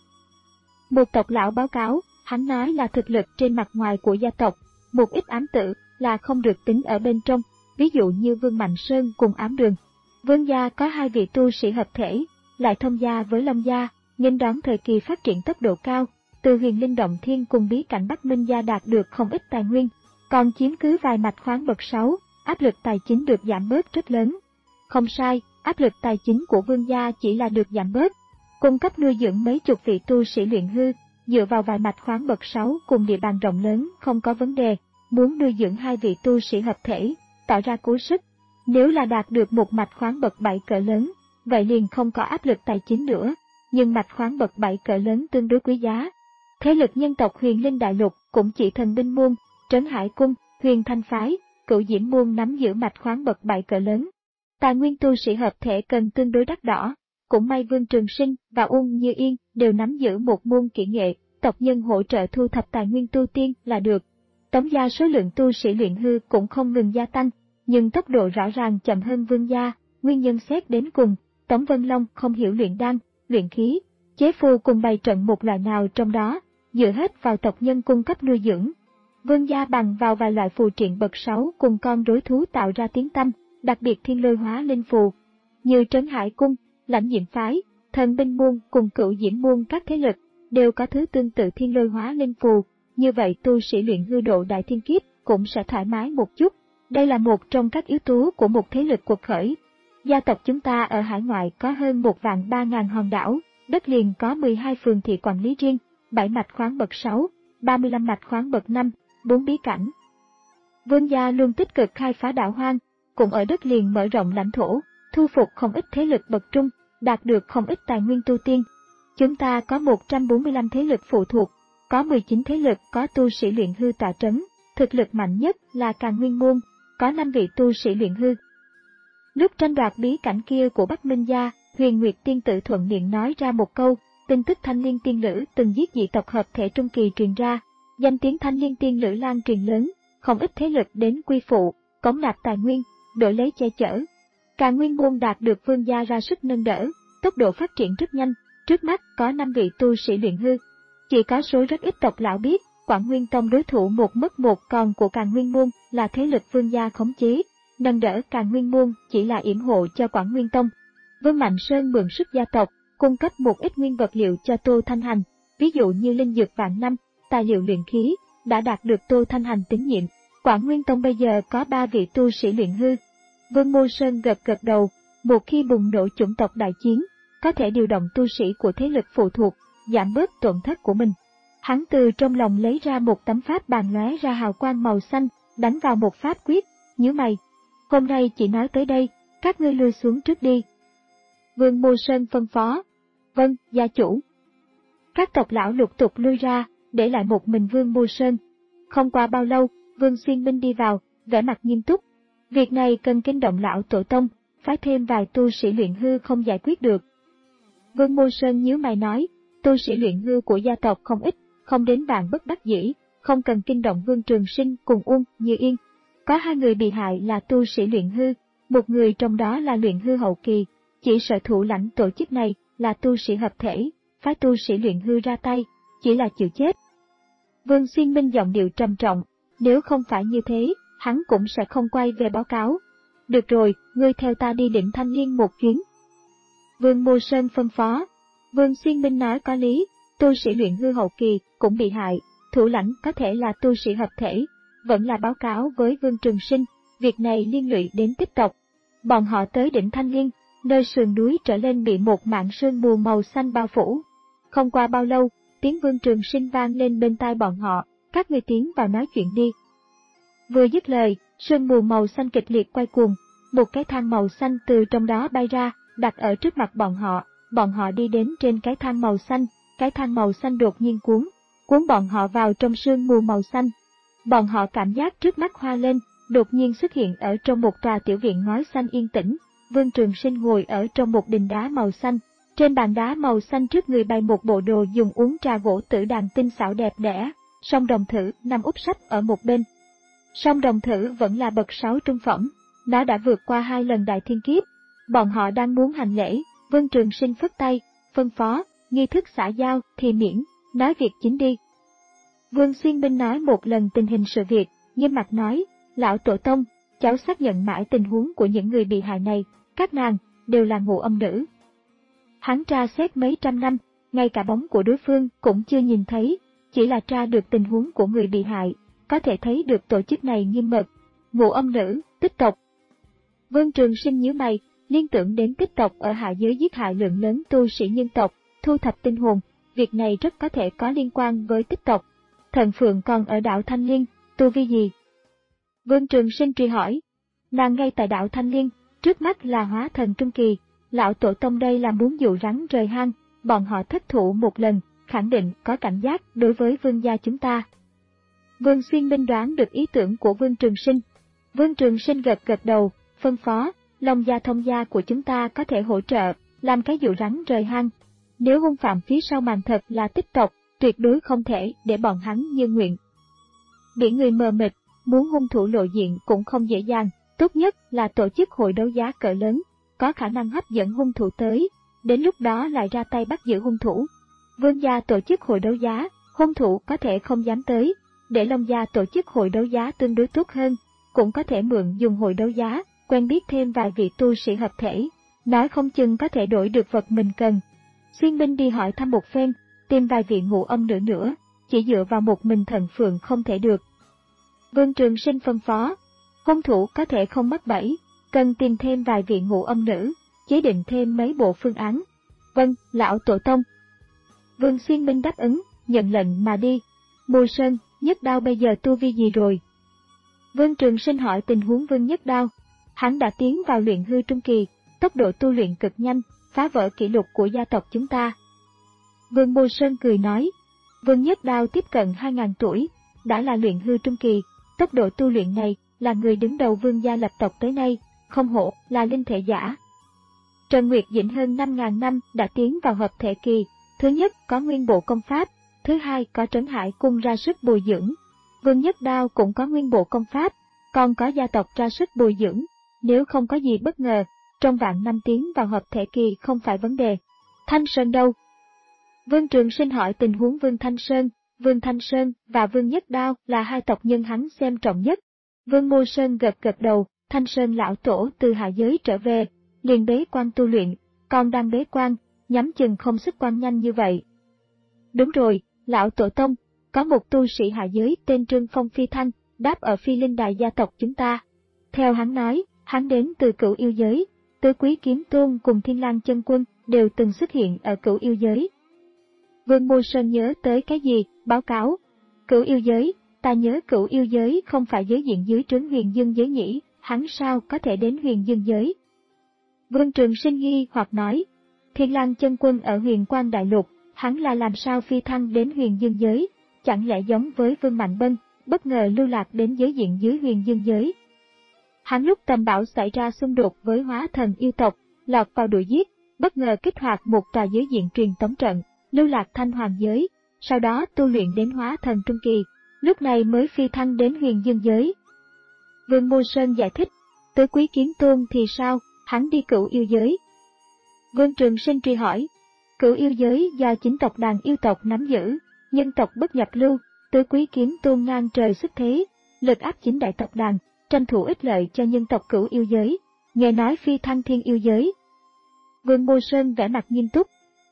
Một tộc lão báo cáo, hắn nói là thực lực trên mặt ngoài của gia tộc, một ít ám tử là không được tính ở bên trong, ví dụ như Vương Mạnh Sơn cùng Ám Đường. Vương gia có hai vị tu sĩ hợp thể, lại thông gia với Long gia, nghênh đón thời kỳ phát triển tốc độ cao, từ Huyền Linh Động Thiên cùng bí cảnh Bắc Minh gia đạt được không ít tài nguyên, còn chiếm cứ vài mạch khoáng bậc sáu, áp lực tài chính được giảm bớt rất lớn. Không sai, áp lực tài chính của Vương gia chỉ là được giảm bớt, cung cấp nuôi dưỡng mấy chục vị tu sĩ luyện hư, dựa vào vài mạch khoáng bậc sáu cùng địa bàn rộng lớn không có vấn đề, muốn nuôi dưỡng hai vị tu sĩ hợp thể, tạo ra cố sức. Nếu là đạt được một mạch khoáng bậc bảy cỡ lớn, vậy liền không có áp lực tài chính nữa, nhưng mạch khoáng bậc bảy cỡ lớn tương đối quý giá. Thế lực nhân tộc Huyền Linh Đại Lục cũng chỉ Thần Binh Môn, Trấn Hải Cung, Huyền Thanh Phái, Cửu Diễm Môn nắm giữ mạch khoáng bậc bảy cỡ lớn. Tài nguyên tu sĩ hợp thể cần tương đối đắt đỏ, cũng may Vương Trường Sinh và Uông Như Yên đều nắm giữ một môn kỹ nghệ, tộc nhân hỗ trợ thu thập tài nguyên tu tiên là được. Tống gia số lượng tu sĩ luyện hư cũng không ngừng gia tăng, nhưng tốc độ rõ ràng chậm hơn Vương gia, nguyên nhân xét đến cùng, Tống Vân Long không hiểu luyện đan, luyện khí, chế phù cùng bày trận một loại nào trong đó, dựa hết vào tộc nhân cung cấp nuôi dưỡng. Vương gia bằng vào vài loại phù triện bậc sáu cùng con rối thú tạo ra tiếng tăm, đặc biệt thiên lôi hóa linh phù, như Trấn Hải Cung, Lãnh Diệm Phái, Thần Binh Môn cùng Cửu Diễm Môn các thế lực đều có thứ tương tự thiên lôi hóa linh phù, như vậy tu sĩ luyện hư độ đại thiên kiếp cũng sẽ thoải mái một chút. Đây là một trong các yếu tố của một thế lực cuộc khởi. Gia tộc chúng ta ở hải ngoại có hơn một vạn ba ngàn hòn đảo, đất liền có mười hai phường thị quản lý riêng, bảy mạch khoáng bậc sáu, ba mươi lăm mạch khoáng bậc năm, bốn bí cảnh. Vương gia luôn tích cực khai phá đảo hoang, cũng ở đất liền mở rộng lãnh thổ, thu phục không ít thế lực bậc trung, đạt được không ít tài nguyên tu tiên. Chúng ta có một trăm bốn mươi lăm thế lực phụ thuộc, có mười chín thế lực có tu sĩ luyện hư tọa trấn, thực lực mạnh nhất là Càn Nguyên Môn, có năm vị tu sĩ luyện hư. Lúc tranh đoạt bí cảnh kia của Bắc Minh gia, Huyền Nguyệt Tiên Tử thuận miệng nói ra một câu, tin tức Thanh Liên Tiên Lữ từng giết dị tộc hợp thể trung kỳ truyền ra, danh tiếng Thanh Liên Tiên Lữ lan truyền lớn, không ít thế lực đến quy phụ, cống nạp tài nguyên, đổi lấy che chở. Càn Nguyên Môn đạt được Vương gia ra sức nâng đỡ, tốc độ phát triển rất nhanh, trước mắt có năm vị tu sĩ luyện hư. Chỉ có số rất ít tộc lão biết, Quảng Nguyên Tông đối thủ một mất một còn của Càn Nguyên Môn là thế lực Vương gia khống chế, nâng đỡ Càn Nguyên Môn chỉ là yểm hộ cho Quảng Nguyên Tông. Vương Mạnh Sơn mượn sức gia tộc, cung cấp một ít nguyên vật liệu cho Tô Thanh Hành, ví dụ như linh dược vạn năm, tài liệu luyện khí, đã đạt được Tô Thanh Hành tín nhiệm. Quảng Nguyên Tông bây giờ có ba vị tu sĩ luyện hư. Vương Mô Sơn gật gật đầu, một khi bùng nổ chủng tộc đại chiến, có thể điều động tu sĩ của thế lực phụ thuộc, giảm bớt tổn thất của mình. Hắn từ trong lòng lấy ra một tấm pháp bàn lóe ra hào quang màu xanh, đánh vào một pháp quyết, nhíu mày. Hôm nay chỉ nói tới đây, các ngươi lui xuống trước đi. Vương Mô Sơn phân phó. Vâng, gia chủ. Các tộc lão lục tục lui ra, để lại một mình Vương Mô Sơn. Không qua bao lâu, Vương Xuyên Minh đi vào, vẻ mặt nghiêm túc. Việc này cần kinh động lão tổ tông, phái thêm vài tu sĩ luyện hư không giải quyết được. Vương Mô Sơn nhíu mày nói, tu sĩ luyện hư của gia tộc không ít, không đến vạn bất đắc dĩ, không cần kinh động Vương Trường Sinh cùng Uông Như Yên. Có hai người bị hại là tu sĩ luyện hư, một người trong đó là luyện hư hậu kỳ, chỉ sợ thủ lãnh tổ chức này là tu sĩ hợp thể, phái tu sĩ luyện hư ra tay, chỉ là chịu chết. Vương Xuyên Minh giọng điệu trầm trọng, nếu không phải như thế, hắn cũng sẽ không quay về báo cáo. Được rồi, ngươi theo ta đi Định Thanh Liên một chuyến. Vương Mô Sơn phân phó. Vương Xuyên Minh nói có lý, tu sĩ luyện hư hậu kỳ cũng bị hại, thủ lãnh có thể là tu sĩ hợp thể, vẫn là báo cáo với Vương Trường Sinh, việc này liên lụy đến tích tộc. Bọn họ tới đỉnh Thanh Liên, nơi sườn núi trở lên bị một mảng sương mù màu xanh bao phủ. Không qua bao lâu, tiếng Vương Trường Sinh vang lên bên tai bọn họ, các ngươi tiến vào nói chuyện đi. Vừa dứt lời, sương mù màu xanh kịch liệt quay cuồng, một cái thang màu xanh từ trong đó bay ra, đặt ở trước mặt bọn họ, bọn họ đi đến trên cái thang màu xanh, cái thang màu xanh đột nhiên cuốn, cuốn bọn họ vào trong sương mù màu xanh. Bọn họ cảm giác trước mắt hoa lên, đột nhiên xuất hiện ở trong một tòa tiểu viện ngói xanh yên tĩnh. Vương Trường Sinh ngồi ở trong một đình đá màu xanh, trên bàn đá màu xanh trước người bày một bộ đồ dùng uống trà gỗ tử đàn tinh xảo đẹp đẽ, song đồng thử nằm úp sấp ở một bên. Song đồng thử vẫn là bậc sáu trung phẩm, nó đã vượt qua hai lần đại thiên kiếp. Bọn họ đang muốn hành lễ, Vương Trường Sinh phất tay, phân phó, nghi thức xã giao thì miễn, nói việc chính đi. Vương Xuyên Binh nói một lần tình hình sự việc, nghiêm mặt nói, lão tổ tông, cháu xác nhận mãi tình huống của những người bị hại này, các nàng đều là ngũ âm nữ. Hắn tra xét mấy trăm năm, ngay cả bóng của đối phương cũng chưa nhìn thấy, chỉ là tra được tình huống của người bị hại, có thể thấy được tổ chức này nghiêm mật. Ngũ âm nữ, tích tộc. Vương Trường Sinh nhíu mày, liên tưởng đến tích tộc ở hạ giới giết hại lượng lớn tu sĩ nhân tộc, thu thập tinh hồn, việc này rất có thể có liên quan với tích tộc. Thần Phượng còn ở đảo Thanh Liên, tu vi gì? Vương Trường Sinh truy hỏi. Nàng ngay tại đảo Thanh Liên, trước mắt là hóa thần trung kỳ, lão tổ tông đây là muốn dụ rắn rời hang, bọn họ thất thủ một lần, khẳng định có cảnh giác đối với vương gia chúng ta. Vương Xuyên Binh đoán được ý tưởng của Vương Trường Sinh. Vương Trường Sinh gật gật đầu, phân phó, Long gia Thông gia của chúng ta có thể hỗ trợ, làm cái dụ rắn rời hang. Nếu hung phạm phía sau màn thật là tích tộc, tuyệt đối không thể để bọn hắn như nguyện. Biển người mờ mịt, muốn hung thủ lộ diện cũng không dễ dàng, tốt nhất là tổ chức hội đấu giá cỡ lớn, có khả năng hấp dẫn hung thủ tới, đến lúc đó lại ra tay bắt giữ hung thủ. Vương gia tổ chức hội đấu giá, hung thủ có thể không dám tới, để Long gia tổ chức hội đấu giá tương đối tốt hơn, cũng có thể mượn dùng hội đấu giá, quen biết thêm vài vị tu sĩ hợp thể, nói không chừng có thể đổi được vật mình cần. Xuyên Binh đi hỏi thăm một phen, tìm vài vị ngũ âm nữ nữa, chỉ dựa vào một mình Thần Phượng không thể được. Vương Trường Sinh phân phó, hung thủ có thể không mắc bẫy, cần tìm thêm vài vị ngũ âm nữ, chế định thêm mấy bộ phương án. Vâng, lão tổ tông. Vương Xuyên Binh đáp ứng, nhận lệnh mà đi. Mùa Sơn, Nhất Đao bây giờ tu vi gì rồi? Vương Trường Sinh hỏi tình huống Vương Nhất Đao. Hắn đã tiến vào luyện hư trung kỳ, tốc độ tu luyện cực nhanh, phá vỡ kỷ lục của gia tộc chúng ta. Vương Mùa Sơn cười nói, Vương Nhất Đao tiếp cận hai nghìn tuổi, đã là luyện hư trung kỳ, tốc độ tu luyện này là người đứng đầu Vương gia lập tộc tới nay, không hổ là linh thể giả. Trần Nguyệt Dĩnh hơn năm nghìn năm đã tiến vào hợp thể kỳ, thứ nhất có nguyên bộ công pháp, thứ hai có Trấn Hải cung ra sức bồi dưỡng. Vương Nhất Đao cũng có nguyên bộ công pháp, còn có gia tộc ra sức bồi dưỡng, nếu không có gì bất ngờ, trong vạn năm tiến vào hợp thể kỳ không phải vấn đề. Thanh Sơn đâu? Vương Trường Sinh hỏi tình huống Vương Thanh Sơn. Vương Thanh Sơn và Vương Nhất Đao là hai tộc nhân hắn xem trọng nhất. Vương Mô Sơn gật gật đầu, Thanh Sơn lão tổ từ hạ giới trở về, liền bế quan tu luyện, còn đang bế quan, nhắm chừng không xuất quan nhanh như vậy. Đúng rồi, lão tổ tông, có một tu sĩ hạ giới tên Trương Phong phi thăng, đáp ở phi linh đài gia tộc chúng ta. Theo hắn nói, hắn đến từ Cửu Yêu giới, Tứ Quý Kiếm Tôn cùng Thiên Lang Chân Quân đều từng xuất hiện ở Cửu Yêu giới. Vương Mô Sơn nhớ tới cái gì, báo cáo. Cửu Yêu giới, ta nhớ Cửu Yêu giới không phải giới diện dưới trướng Huyền Dương giới nhỉ, hắn sao có thể đến Huyền Dương giới? Vương Trường Sinh nghi hoặc nói, Thiên Lang Chân Quân ở Huyền Quang Đại Lục, hắn là làm sao phi thăng đến Huyền Dương giới, chẳng lẽ giống với Vương Mạnh Bân, bất ngờ lưu lạc đến giới diện dưới Huyền Dương giới? Hắn lúc tầm bảo xảy ra xung đột với hóa thần yêu tộc, lọt vào đuổi giết, bất ngờ kích hoạt một tòa giới diện truyền tống trận, lưu lạc Thanh Hoàng giới, sau đó tu luyện đến hóa thần trung kỳ, lúc này mới phi thăng đến Huyền Dương giới. Vương Mô Sơn giải thích, Tứ Quý Kiếm Tôn thì sao, hắn đi Cửu Yêu giới. Vương Trường Sinh truy hỏi, Cửu Yêu giới do chính tộc đàn yêu tộc nắm giữ, nhân tộc bất nhập lưu, Tứ Quý Kiếm Tôn ngang trời xuất thế, lực áp chính đại tộc đàn, tranh thủ ích lợi cho nhân tộc Cửu Yêu giới, nghe nói phi thăng Thiên Yêu giới. Vương Mô Sơn vẻ mặt nghiêm túc,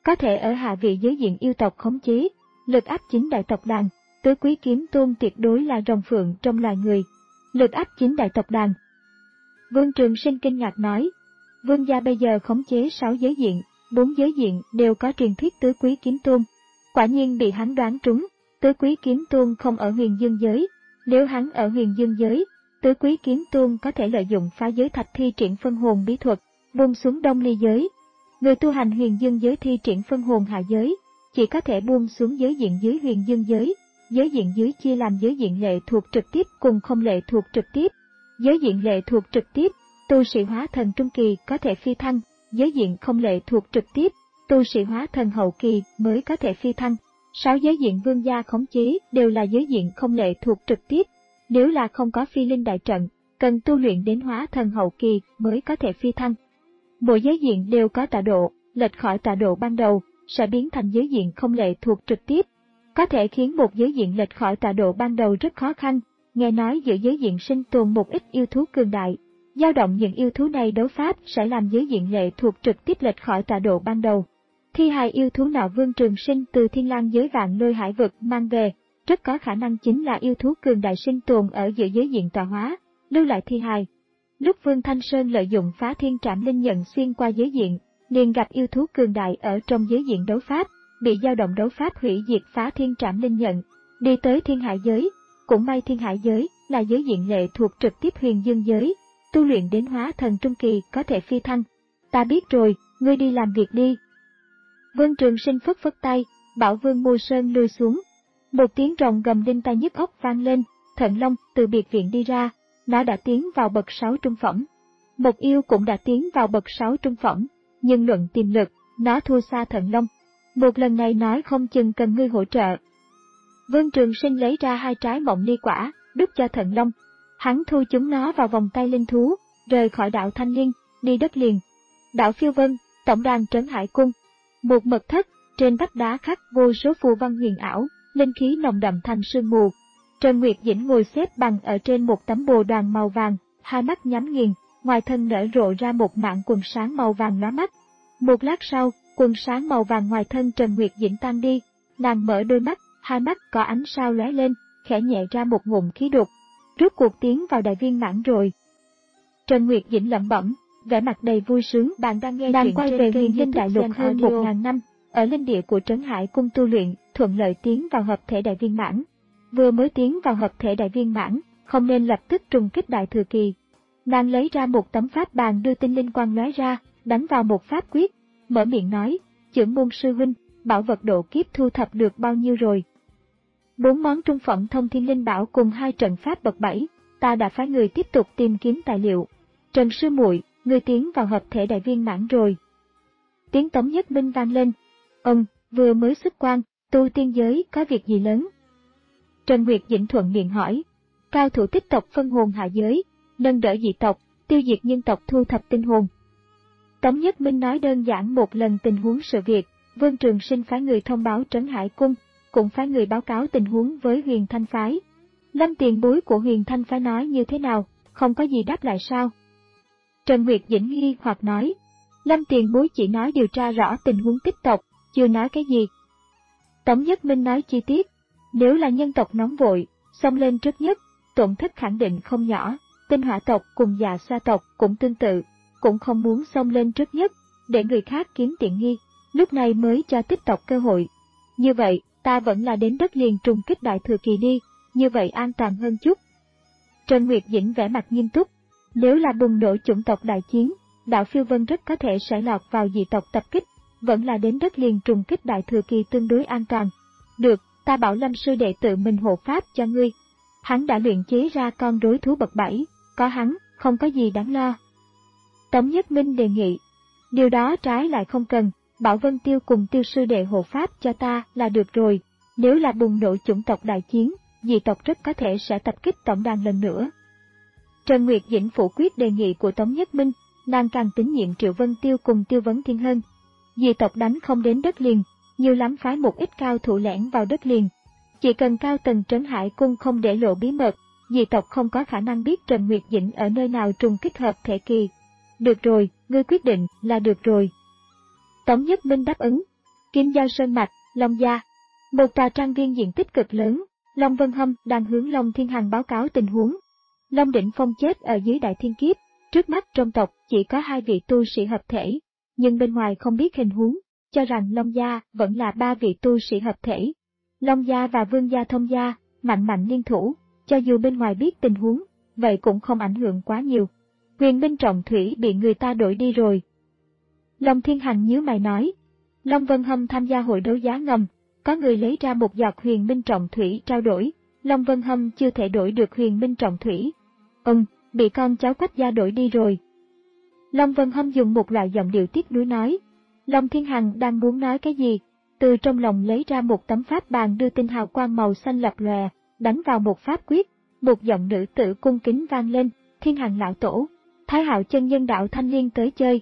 có thể ở hạ vị giới diện yêu tộc khống chế, lực áp chín đại tộc đàn. Tứ Quý Kiếm Tôn tuyệt đối là rồng phượng trong loài người, lực áp chín đại tộc đàn. Vương Trường Sinh kinh ngạc nói, vương gia bây giờ khống chế sáu giới diện, bốn giới diện đều có truyền thuyết Tứ Quý Kiếm Tôn. Quả nhiên bị hắn đoán trúng, Tứ Quý Kiếm Tôn không ở Huyền Dương giới. Nếu hắn ở Huyền Dương giới, Tứ Quý Kiếm Tôn có thể lợi dụng phá giới thạch thi triển phân hồn bí thuật, buông xuống Đông Ly giới. Người tu hành Huyền Dương giới thi triển phân hồn hạ giới, chỉ có thể buông xuống giới diện dưới Huyền Dương giới. Giới diện dưới chia làm giới diện lệ thuộc trực tiếp cùng không lệ thuộc trực tiếp. Giới diện lệ thuộc trực tiếp, tu sĩ hóa thần trung kỳ có thể phi thăng, giới diện không lệ thuộc trực tiếp, tu sĩ hóa thần hậu kỳ mới có thể phi thăng. Sáu giới diện vương gia khống chế đều là giới diện không lệ thuộc trực tiếp. Nếu là không có phi linh đại trận, cần tu luyện đến hóa thần hậu kỳ mới có thể phi thăng. Mỗi giới diện đều có tọa độ, lệch khỏi tọa độ ban đầu, sẽ biến thành giới diện không lệ thuộc trực tiếp. Có thể khiến một giới diện lệch khỏi tọa độ ban đầu rất khó khăn, nghe nói giữa giới diện sinh tồn một ít yêu thú cường đại. Dao động những yêu thú này đấu pháp sẽ làm giới diện lệ thuộc trực tiếp lệch khỏi tọa độ ban đầu. Thi hài yêu thú nọ Vương Trường Sinh từ Thiên Lang giới Vạn Lôi Hải vực mang về, rất có khả năng chính là yêu thú cường đại sinh tồn ở giữa giới diện tọa hóa, lưu lại thi hài. Lúc Vương Thanh Sơn lợi dụng phá thiên trảm linh nhận xuyên qua giới diện, liền gặp yêu thú cường đại ở trong giới diện đấu pháp, bị dao động đấu pháp hủy diệt phá thiên trảm linh nhận, đi tới thiên hải giới. Cũng may thiên hải giới là giới diện lệ thuộc trực tiếp Huyền Dương giới, tu luyện đến hóa thần trung kỳ có thể phi thăng. Ta biết rồi, ngươi đi làm việc đi. Vương Trường Sinh phất phất tay, bảo Vương Mô Sơn lui xuống. Một tiếng rồng gầm đinh tai nhức óc vang lên, Thận Long từ biệt viện đi ra, nó đã tiến vào bậc sáu trung phẩm. Một yêu cũng đã tiến vào bậc sáu trung phẩm, nhưng luận tiềm lực, nó thua xa Thận Long. Một lần này nói không chừng cần ngươi hỗ trợ. Vương Trường Sinh lấy ra hai trái mộng ly quả, đút cho Thận Long. Hắn thu chúng nó vào vòng tay linh thú, rời khỏi đảo Thanh Liên, đi đất liền. Đảo Phiêu Vân, tổng đàn Trấn Hải Cung. Một mật thất, trên vách đá khắc vô số phù văn huyền ảo, linh khí nồng đậm thành sương mù. Trần Nguyệt Dĩnh ngồi xếp bằng ở trên một tấm bồ đoàn màu vàng, hai mắt nhắm nghiền, ngoài thân nở rộ ra một mảng quần sáng màu vàng lóa mắt. Một lát sau, quần sáng màu vàng ngoài thân Trần Nguyệt Dĩnh tan đi, nàng mở đôi mắt, hai mắt có ánh sao lóe lên, khẽ nhẹ ra một ngụm khí đục. Rốt cuộc tiến vào đại viên mãn rồi. Trần Nguyệt Dĩnh lẩm bẩm, vẻ mặt đầy vui sướng. Bạn đang nghe đang quay về Huyền Linh Đại Lục hơn một ngàn năm, ở linh địa của Trấn Hải Cung tu luyện, thuận lợi tiến vào hợp thể đại viên mãn. Vừa mới tiến vào hợp thể đại viên mãn, không nên lập tức trùng kích đại thừa kỳ. Nàng lấy ra một tấm pháp bàn đưa tinh linh quang lóe ra, đánh vào một pháp quyết, mở miệng nói, Chưởng môn sư huynh, bảo vật độ kiếp thu thập được bao nhiêu rồi? Bốn món trung phẩm thông thiên linh bảo cùng hai trận pháp bậc bảy, ta đã phái người tiếp tục tìm kiếm tài liệu. Trần sư muội, người tiến vào hợp thể đại viên mãn rồi. Tiếng Tống Nhất Minh vang lên. Ông, vừa mới xuất quan, tu tiên giới có việc gì lớn? Trần Nguyệt Dĩnh thuận miệng hỏi. Cao thủ tích tộc phân hồn hạ giới, nâng đỡ dị tộc, tiêu diệt nhân tộc thu thập tinh hồn. Tống Nhất Minh nói đơn giản một lần tình huống sự việc, Vương Trường Sinh phái người thông báo Trấn Hải Cung, cũng phái người báo cáo tình huống với Huyền Thanh phái. Lâm tiền bối của Huyền Thanh phái nói như thế nào, không có gì đáp lại sao? Trần Nguyệt Dĩnh nghi hoặc nói, Lâm tiền bối chỉ nói điều tra rõ tình huống tích tộc, chưa nói cái gì. Tống Nhất Minh nói chi tiết, nếu là nhân tộc nóng vội, xông lên trước nhất, tổn thất khẳng định không nhỏ, Tinh Hỏa tộc cùng Dạ Sa tộc cũng tương tự, cũng không muốn xông lên trước nhất, để người khác kiếm tiện nghi, lúc này mới cho tích tộc cơ hội. Như vậy, ta vẫn là đến đất liền trùng kích đại thừa kỳ đi, như vậy an toàn hơn chút. Trần Nguyệt Dĩnh vẻ mặt nghiêm túc, nếu là bùng nổ chủng tộc đại chiến, đảo Phiêu Vân rất có thể sẽ lọt vào dị tộc tập kích, vẫn là đến đất liền trùng kích đại thừa kỳ tương đối an toàn. Được, ta bảo Lâm sư đệ tự mình hộ pháp cho ngươi. Hắn đã luyện chế ra con rối thú bậc bảy, có hắn, không có gì đáng lo. Tống Nhất Minh đề nghị, điều đó trái lại không cần, bảo Vân Tiêu cùng Tiêu sư đệ hộ pháp cho ta là được rồi, nếu là bùng nổ chủng tộc đại chiến, dị tộc rất có thể sẽ tập kích tổng đàn lần nữa. Trần Nguyệt Dĩnh phủ quyết đề nghị của Tống Nhất Minh, nàng càng tín nhiệm Triệu Vân Tiêu cùng Tiêu Vấn Thiên hơn. Dị tộc đánh không đến đất liền, nhiều lắm phái một ít cao thủ lẻn vào đất liền. Chỉ cần cao tầng Trấn Hải Cung không để lộ bí mật, dị tộc không có khả năng biết Trần Nguyệt Dĩnh ở nơi nào trùng kích hợp thể kỳ. Được rồi, ngươi quyết định là được rồi. Tống Nhất Minh đáp ứng. Kim Giao Sơn Mạch, Long Gia. Một tòa trang viên diện tích cực lớn, Long Vân Hâm đang hướng Long Thiên Hằng báo cáo tình huống. Long Đỉnh Phong chết ở dưới Đại Thiên Kiếp, trước mắt trong tộc chỉ có hai vị tu sĩ hợp thể, nhưng bên ngoài không biết hình huống, cho rằng Long Gia vẫn là ba vị tu sĩ hợp thể. Long Gia và Vương Gia thông gia, mạnh mạnh liên thủ, cho dù bên ngoài biết tình huống, vậy cũng không ảnh hưởng quá nhiều. Huyền binh trọng thủy bị người ta đổi đi rồi. Long Thiên Hằng nhíu mày nói, Long Vân Hâm tham gia hội đấu giá ngầm, có người lấy ra một giọt huyền binh trọng thủy trao đổi, Long Vân Hâm chưa thể đổi được huyền binh trọng thủy. Ừm, bị con cháu Quách gia đổi đi rồi. Long Vân Hâm dùng một loại giọng điệu tiếc nuối nói. Long Thiên Hằng đang muốn nói cái gì, từ trong lòng lấy ra một tấm pháp bàn đưa tinh hào quang màu xanh lập lòe, đánh vào một pháp quyết, một giọng nữ tử cung kính vang lên, Thiên Hằng lão tổ, Thái Hạo chân nhân đạo Thanh Liên tới chơi.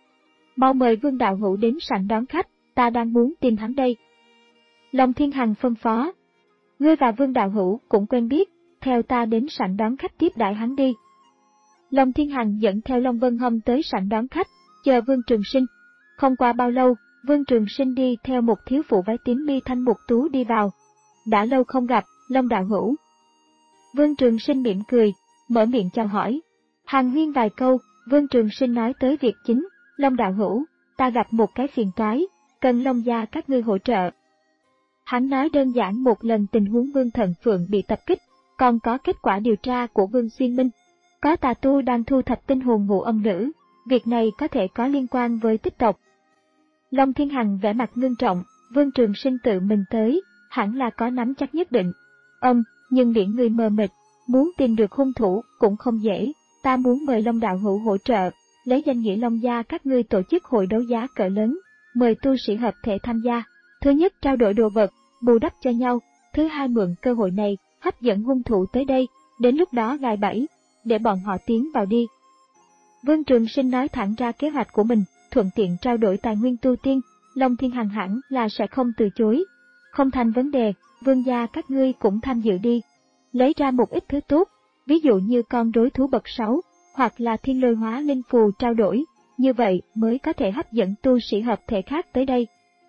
Mau mời Vương đạo hữu đến sảnh đón khách, ta đang muốn tìm hắn đây. Long Thiên Hằng phân phó. Ngươi và Vương đạo hữu cũng quen biết, theo ta đến sảnh đón khách tiếp đãi hắn đi. Long Thiên Hằng dẫn theo Long Vân Hâm tới sảnh đón khách, chờ Vương Trường Sinh. Không qua bao lâu, Vương Trường Sinh đi theo một thiếu phụ váy tím mi thanh mục tú đi vào. Đã lâu không gặp, Long đạo hữu. Vương Trường Sinh mỉm cười, mở miệng chào hỏi. Hàn huyên vài câu, Vương Trường Sinh nói tới việc chính, Long đạo hữu, ta gặp một cái phiền toái, cần Long gia các ngươi hỗ trợ. Hắn nói đơn giản một lần tình huống Vương Thần Phượng bị tập kích, còn có kết quả điều tra của Vương Xuyên Minh. Có tà tu đang thu thập tinh hồn ngũ âm nữ, việc này có thể có liên quan với tích tộc. Long Thiên Hằng vẻ mặt ngưng trọng, Vương Trường Sinh tự mình tới, hẳn là có nắm chắc nhất định. Âm, nhưng biển người mờ mịt, muốn tìm được hung thủ cũng không dễ, ta muốn mời Long đạo hữu hỗ trợ, lấy danh nghĩa Long gia các ngươi tổ chức hội đấu giá cỡ lớn, mời tu sĩ hợp thể tham gia. Thứ nhất trao đổi đồ vật, bù đắp cho nhau, thứ hai mượn cơ hội này, hấp dẫn hung thủ tới đây, đến lúc đó gài bẫy, để bọn họ tiến vào đi. Vương Trường Sinh nói thẳng ra kế hoạch của mình, thuận tiện trao đổi tài nguyên tu tiên, Long Thiên Hằng hẳn là sẽ không từ chối. Không thành vấn đề, Vương gia các ngươi cũng tham dự đi. Lấy ra một ít thứ tốt, ví dụ như con rối thú bậc sáu, hoặc là thiên lôi hóa linh phù trao đổi, như vậy mới có thể hấp dẫn tu sĩ hợp thể khác tới đây.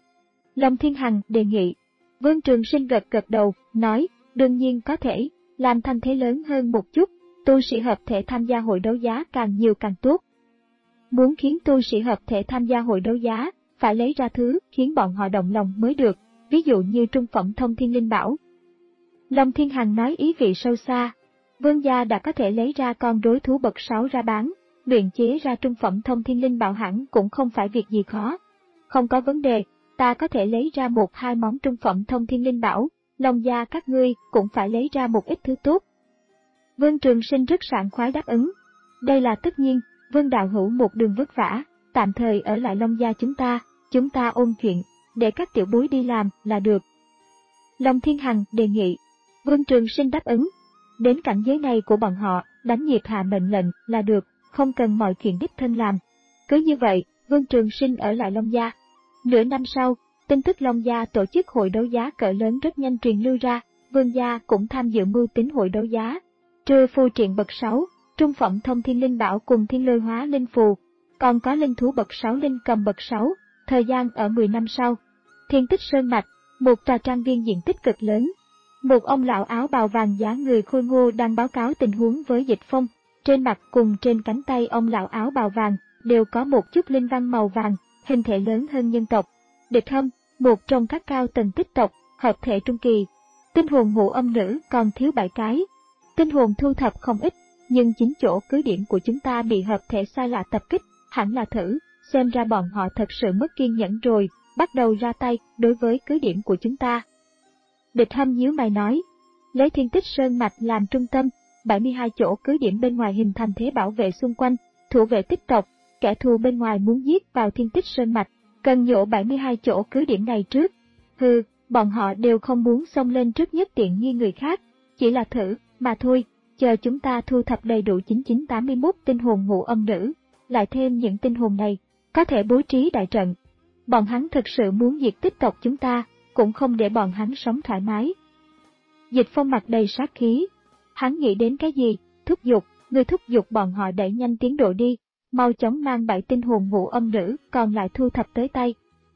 Long Thiên Hằng đề nghị. Vương Trường Sinh gật gật đầu, nói, đương nhiên có thể, làm thanh thế lớn hơn một chút, tu sĩ hợp thể tham gia hội đấu giá càng nhiều càng tốt. Muốn khiến tu sĩ hợp thể tham gia hội đấu giá, phải lấy ra thứ khiến bọn họ động lòng mới được, ví dụ như trung phẩm thông thiên linh bảo. Long Thiên Hằng nói ý vị sâu xa, Vương gia đã có thể lấy ra con rối thú bậc sáu ra bán, luyện chế ra trung phẩm thông thiên linh bảo hẳn cũng không phải việc gì khó. Không có vấn đề, ta có thể lấy ra một hai món trung phẩm thông thiên linh bảo, Long gia các ngươi cũng phải lấy ra một ít thứ tốt. Vương Trường Sinh rất sảng khoái đáp ứng. Đây là tất nhiên, Vương đạo hữu một đường vất vả, tạm thời ở lại Long gia chúng ta, chúng ta ôn chuyện, để các tiểu bối đi làm là được. Long Thiên Hằng đề nghị. Vương Trường Sinh đáp ứng. Đến cảnh giới này của bọn họ, đánh nhịp hạ mệnh lệnh là được, không cần mọi chuyện đích thân làm. Cứ như vậy, Vương Trường Sinh ở lại Long gia. Nửa năm sau, tin tức Long gia tổ chức hội đấu giá cỡ lớn rất nhanh truyền lưu ra, Vương gia cũng tham dự mưu tính hội đấu giá. Trừ phù triện bậc sáu, trung phẩm thông thiên linh bảo cùng thiên lôi hóa linh phù, còn có linh thú bậc sáu linh cầm bậc sáu, thời gian ở mười năm sau. Thiên Tích Sơn Mạch, một tòa trang viên diện tích cực lớn. Một ông lão áo bào vàng dáng người khôi ngô đang báo cáo tình huống với Dịch Phong, trên mặt cùng trên cánh tay ông lão áo bào vàng đều có một chút linh văn màu vàng, hình thể lớn hơn nhân tộc. Địch Hâm, một trong các cao tầng tích tộc, hợp thể trung kỳ. Tinh hồn ngũ âm nữ còn thiếu bảy cái. Tinh hồn thu thập không ít, nhưng chính chỗ cứ điểm của chúng ta bị hợp thể sai lạ tập kích, hẳn là thử, xem ra bọn họ thật sự mất kiên nhẫn rồi, bắt đầu ra tay đối với cứ điểm của chúng ta. Địch Hâm nhíu mày nói, lấy Thiên Tích Sơn Mạch làm trung tâm, bảy mươi hai chỗ cứ điểm bên ngoài hình thành thế bảo vệ xung quanh, thủ vệ tích tộc, kẻ thù bên ngoài muốn giết vào Thiên Tích Sơn Mạch, cần nhổ bảy mươi hai chỗ cứ điểm này trước. Hừ, bọn họ đều không muốn xông lên trước nhất tiện nghi người khác, chỉ là thử, mà thôi, chờ chúng ta thu thập đầy đủ chín chín tám mươi mốt tinh hồn ngũ âm nữ, lại thêm những tinh hồn này, có thể bố trí đại trận. Bọn hắn thực sự muốn diệt tích tộc chúng ta, cũng không để bọn hắn sống thoải mái. Dịch Phong mặt đầy sát khí. Hắn nghĩ đến cái gì? Thúc giục, người thúc giục bọn họ đẩy nhanh tiến độ đi, mau chóng mang bảy tinh hồn ngũ âm nữ còn lại thu thập tới tay.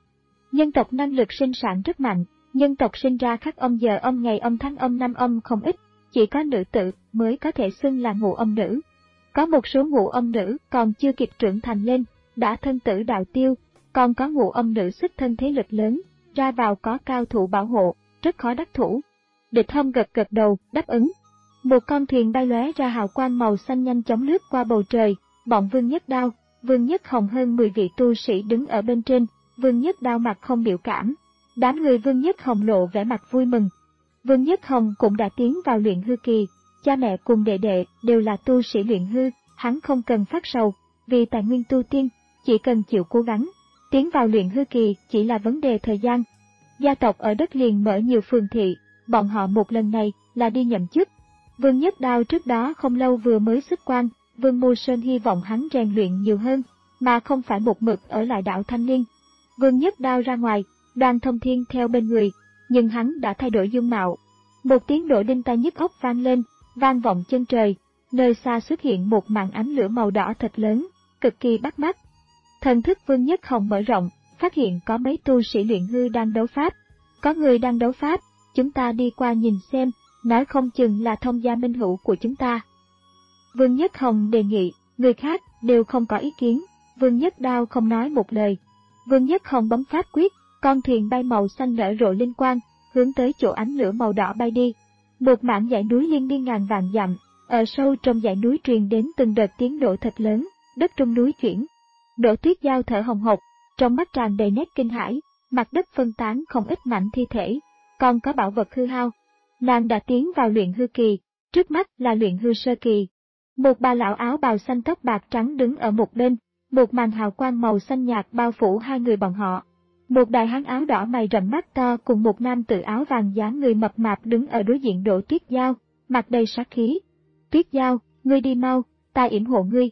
Nhân tộc năng lực sinh sản rất mạnh, nhân tộc sinh ra khắc âm giờ âm ngày âm tháng âm năm âm không ít, chỉ có nữ tử mới có thể xưng là ngũ âm nữ. Có một số ngũ âm nữ còn chưa kịp trưởng thành lên, đã thân tử đạo tiêu, còn có ngũ âm nữ xuất thân thế lực lớn, ra vào có cao thủ bảo hộ, rất khó đắc thủ. Địch Hâm gật gật đầu, đáp ứng. Một con thuyền bay lóe ra hào quang màu xanh nhanh chóng lướt qua bầu trời, bọn Vương Nhất Đao, Vương Nhất Hồng hơn mười vị tu sĩ đứng ở bên trên, Vương Nhất Đao mặt không biểu cảm. Đám người Vương Nhất Hồng lộ vẻ mặt vui mừng. Vương Nhất Hồng cũng đã tiến vào luyện hư kỳ, cha mẹ cùng đệ đệ đều là tu sĩ luyện hư, hắn không cần phát sầu, vì tài nguyên tu tiên, chỉ cần chịu cố gắng, tiến vào luyện hư kỳ chỉ là vấn đề thời gian. Gia tộc ở đất liền mở nhiều phường thị, bọn họ một lần này là đi nhậm chức. Vương Nhất Đao trước đó không lâu vừa mới xuất quan, Vương Mô Sơn hy vọng hắn rèn luyện nhiều hơn, mà không phải một mực ở lại đảo Thanh Liên. Vương Nhất Đao ra ngoài, Đoàn Thông Thiên theo bên người, nhưng hắn đã thay đổi dung mạo. Một tiếng nổ đinh tai nhức óc vang lên, vang vọng chân trời, nơi xa xuất hiện một màn ánh lửa màu đỏ thật lớn, cực kỳ bắt mắt. Thần thức Vương Nhất Hồng mở rộng, phát hiện có mấy tu sĩ luyện hư đang đấu pháp. Có người đang đấu pháp, chúng ta đi qua nhìn xem, nói không chừng là thông gia minh hữu của chúng ta. Vương Nhất Hồng đề nghị, người khác đều không có ý kiến, Vương Nhất Đao không nói một lời. Vương Nhất Hồng bấm pháp quyết, con thuyền bay màu xanh nở rộ linh quang, hướng tới chỗ ánh lửa màu đỏ bay đi. Một mảng dãy núi liên miên ngàn vạn dặm, ở sâu trong dãy núi truyền đến từng đợt tiếng nổ thật lớn, đất trong núi chuyển. Đỗ Tuyết Giao thở hồng hộc, trong mắt tràn đầy nét kinh hãi, mặt đất phân tán không ít mảnh thi thể, còn có bảo vật hư hao. Nàng đã tiến vào luyện hư kỳ, trước mắt là luyện hư sơ kỳ. Một bà lão áo bào xanh tóc bạc trắng đứng ở một bên, một màn hào quang màu xanh nhạt bao phủ hai người bọn họ. Một đại hán áo đỏ mày rậm mắt to cùng một nam tử áo vàng dáng người mập mạp đứng ở đối diện Đỗ Tuyết Giao, mặt đầy sát khí. Tuyết Giao, ngươi đi mau, ta yểm hộ ngươi.